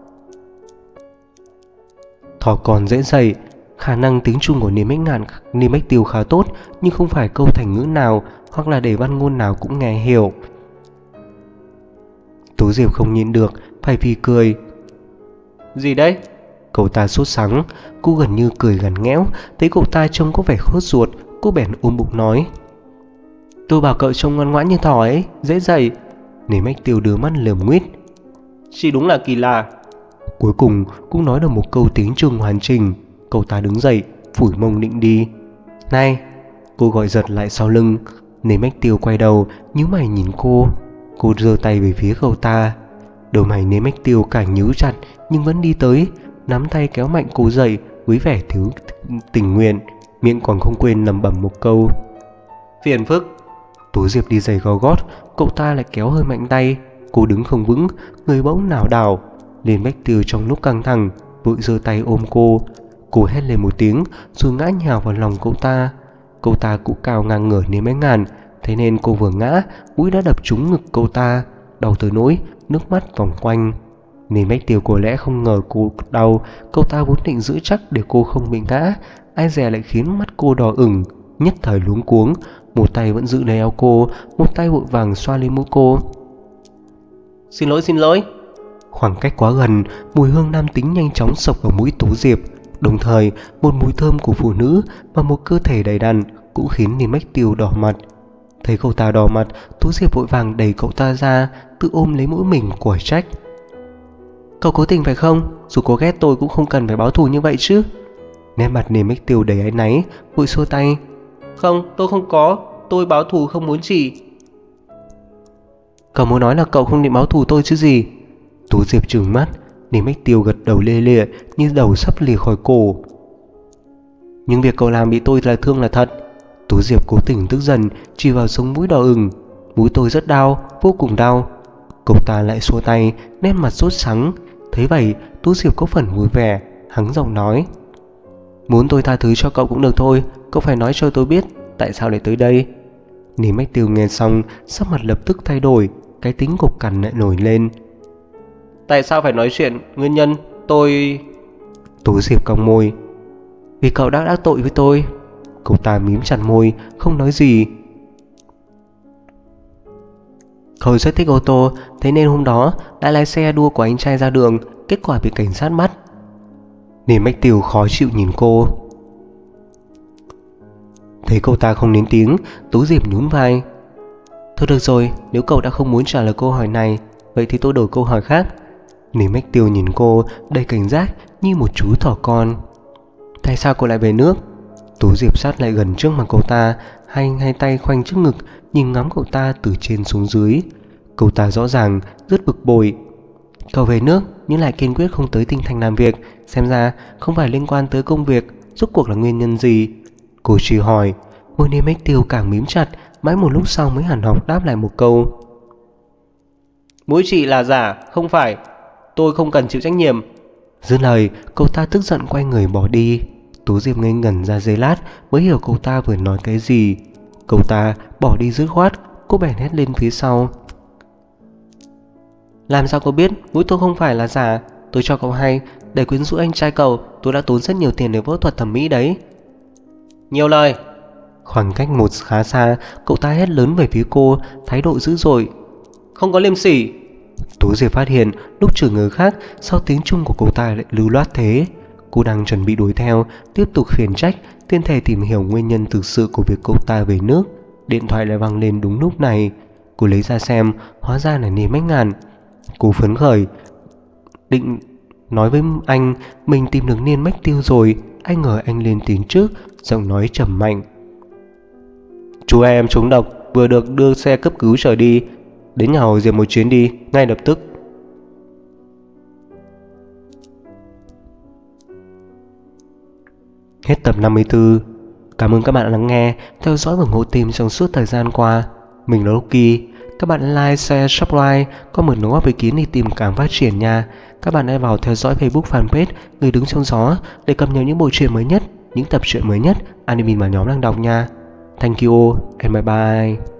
Thỏ còn dễ dạy. Khả năng tiếng Trung của Niên Bách Tiêu khá tốt, nhưng không phải câu thành ngữ nào hoặc là để văn ngôn nào cũng nghe hiểu. Tú Diệp không nhịn được, phải phì cười. Gì đấy? Cậu ta sốt sắng. Cô gần như cười gằn nghẽo. Thấy cậu ta trông có vẻ hốt ruột, cô bèn ôm bụng nói: Tôi bảo cậu trông ngoan ngoãn như thỏ ấy, dễ dạy. Nếm Tiêu đưa mắt lườm nguyết. Chị đúng là kỳ lạ. Cuối cùng cũng nói được một câu tiếng Trung hoàn chỉnh. Cậu ta đứng dậy, phủi mông định đi. Này! Cô gọi giật lại sau lưng. Nếm Tiêu quay đầu, nhíu mày nhìn cô. Cô giơ tay về phía cậu ta. Đầu mày Nếm Tiêu càng nhíu chặt nhưng vẫn đi tới, nắm tay kéo mạnh cô dậy với vẻ thiếu tình nguyện, miệng còn không quên lẩm bẩm một câu: Phiền phức. Tố Diệp đi giày cao gót, cậu ta lại kéo hơi mạnh tay. Cô đứng không vững, người bỗng lảo đảo. Nếm Tiêu trong lúc căng thẳng vội giơ tay ôm cô. Cô hét lên một tiếng rồi ngã nhào vào lòng cậu ta. Cậu ta cũng cao ngang ngửa Nếm Ngàn, thế nên cô vừa ngã, mũi đã đập trúng ngực cậu ta, đau tới nỗi nước mắt vòng quanh. Nếm Tiêu có lẽ không ngờ cô đau, cậu ta vốn định giữ chắc để cô không bị ngã, ai dè lại khiến mắt cô đỏ ửng, nhất thời luống cuống. Một tay vẫn giữ lấy eo cô, một tay vội vàng xoa lên mũi cô. Xin lỗi. Khoảng cách quá gần, mùi hương nam tính nhanh chóng xộc vào mũi Tố Diệp. Đồng thời, một mùi thơm của phụ nữ và một cơ thể đầy đặn cũng khiến Nếm Tiêu đỏ mặt. Thấy cậu ta đỏ mặt, Tố Diệp vội vàng đẩy cậu ta ra, tự ôm lấy mũi mình quở trách. Cậu cố tình phải không? Dù có ghét tôi cũng không cần phải báo thù như vậy chứ. Nét mặt Nếm Tiêu đầy áy náy, vội xua tay. Không, tôi không có. Tôi báo thù không muốn chị. Cậu muốn nói là cậu không định báo thù tôi chứ gì? Tố Diệp trừng mắt. Nếm Tiêu gật đầu lê lịa như đầu sắp lìa khỏi cổ. Nhưng việc cậu làm bị tôi là thương là thật. Tố Diệp cố tình tức giận, chỉ vào sống mũi đỏ ửng. Mũi tôi rất đau, vô cùng đau. Cậu ta lại xua tay, nét mặt sốt sắng. Thấy vậy, Tố Diệp có phần vui vẻ, hắng giọng nói: Muốn tôi tha thứ cho cậu cũng được thôi, cậu phải nói cho tôi biết tại sao lại tới đây. Nếm Tiêu nghe xong, sắc mặt lập tức thay đổi, cái tính cục cằn lại nổi lên. Tại sao phải nói chuyện? Nguyên nhân tôi... Tố Diệp cong môi. Vì cậu đã đắc tội với tôi. Cậu ta mím chặt môi, không nói gì. Cậu rất thích ô tô, thế nên hôm đó đã lái xe đua của anh trai ra đường, kết quả bị cảnh sát bắt. Nếm Tiêu khó chịu nhìn cô. Thấy cậu ta không lên tiếng, Tố Diệp nhún vai. Thôi được rồi, nếu cậu đã không muốn trả lời câu hỏi này, vậy thì tôi đổi câu hỏi khác. Nếm Tiêu nhìn cô đầy cảnh giác như một chú thỏ con. Tại sao cô lại về nước? Tố Diệp sát lại gần trước mặt cậu ta, hai tay khoanh trước ngực, nhìn ngắm cậu ta từ trên xuống dưới. Cậu ta rõ ràng rất bực bội. Cậu về nước nhưng lại kiên quyết không tới Tinh Thành làm việc, xem ra không phải liên quan tới công việc, rốt cuộc là nguyên nhân gì? Cô chỉ hỏi. Môi Nếm Tiêu càng mím chặt, mãi một lúc sau mới hẳn học đáp lại một câu. Mũi chị là giả, không phải. Tôi không cần chịu trách nhiệm. Dứt lời, cậu ta tức giận quay người bỏ đi. Tố Diệp ngây ngẩn ra giây lát mới hiểu cậu ta vừa nói cái gì. Cậu ta bỏ đi dứt khoát, cô bèn hét lên phía sau. Làm sao cậu biết mũi tôi không phải là giả? Tôi cho cậu hay, để quyến rũ anh trai cậu, tôi đã tốn rất nhiều tiền để phẫu thuật thẩm mỹ đấy. Nhiều lời. Khoảng cách một khá xa, cậu ta hét lớn về phía cô, thái độ dữ dội. Không có liêm sỉ. Tố Diệp phát hiện lúc chửi người khác, sao tiếng Trung của cậu ta lại lưu loát thế. Cô đang chuẩn bị đuổi theo, tiếp tục khiển trách, tiên thể tìm hiểu nguyên nhân thực sự của việc cậu ta về nước. Điện thoại lại vang lên đúng lúc này. Cô lấy ra xem, hóa ra là Nếm Ngàn. Cô phấn khởi định nói với anh mình tìm được Nếm Tiêu rồi. Ai ngờ anh lên tiếng trước, giọng nói trầm mạnh. Chú em trúng độc, vừa được đưa xe cấp cứu trở đi. Đến nhà Hồ Diệp một chuyến đi, ngay lập tức. Hết tập 54. Cảm ơn các bạn đã lắng nghe, theo dõi và ủng hộ team trong suốt thời gian qua. Mình là Loki. Các bạn like, share, subscribe, comment đóng góp ý kiến để team càng phát triển nha. Các bạn hãy vào theo dõi Facebook fanpage Người Đứng Trong Gió để cập nhật những bộ truyện mới nhất, những tập truyện mới nhất anime mà nhóm đang đọc nha. Thank you and bye bye.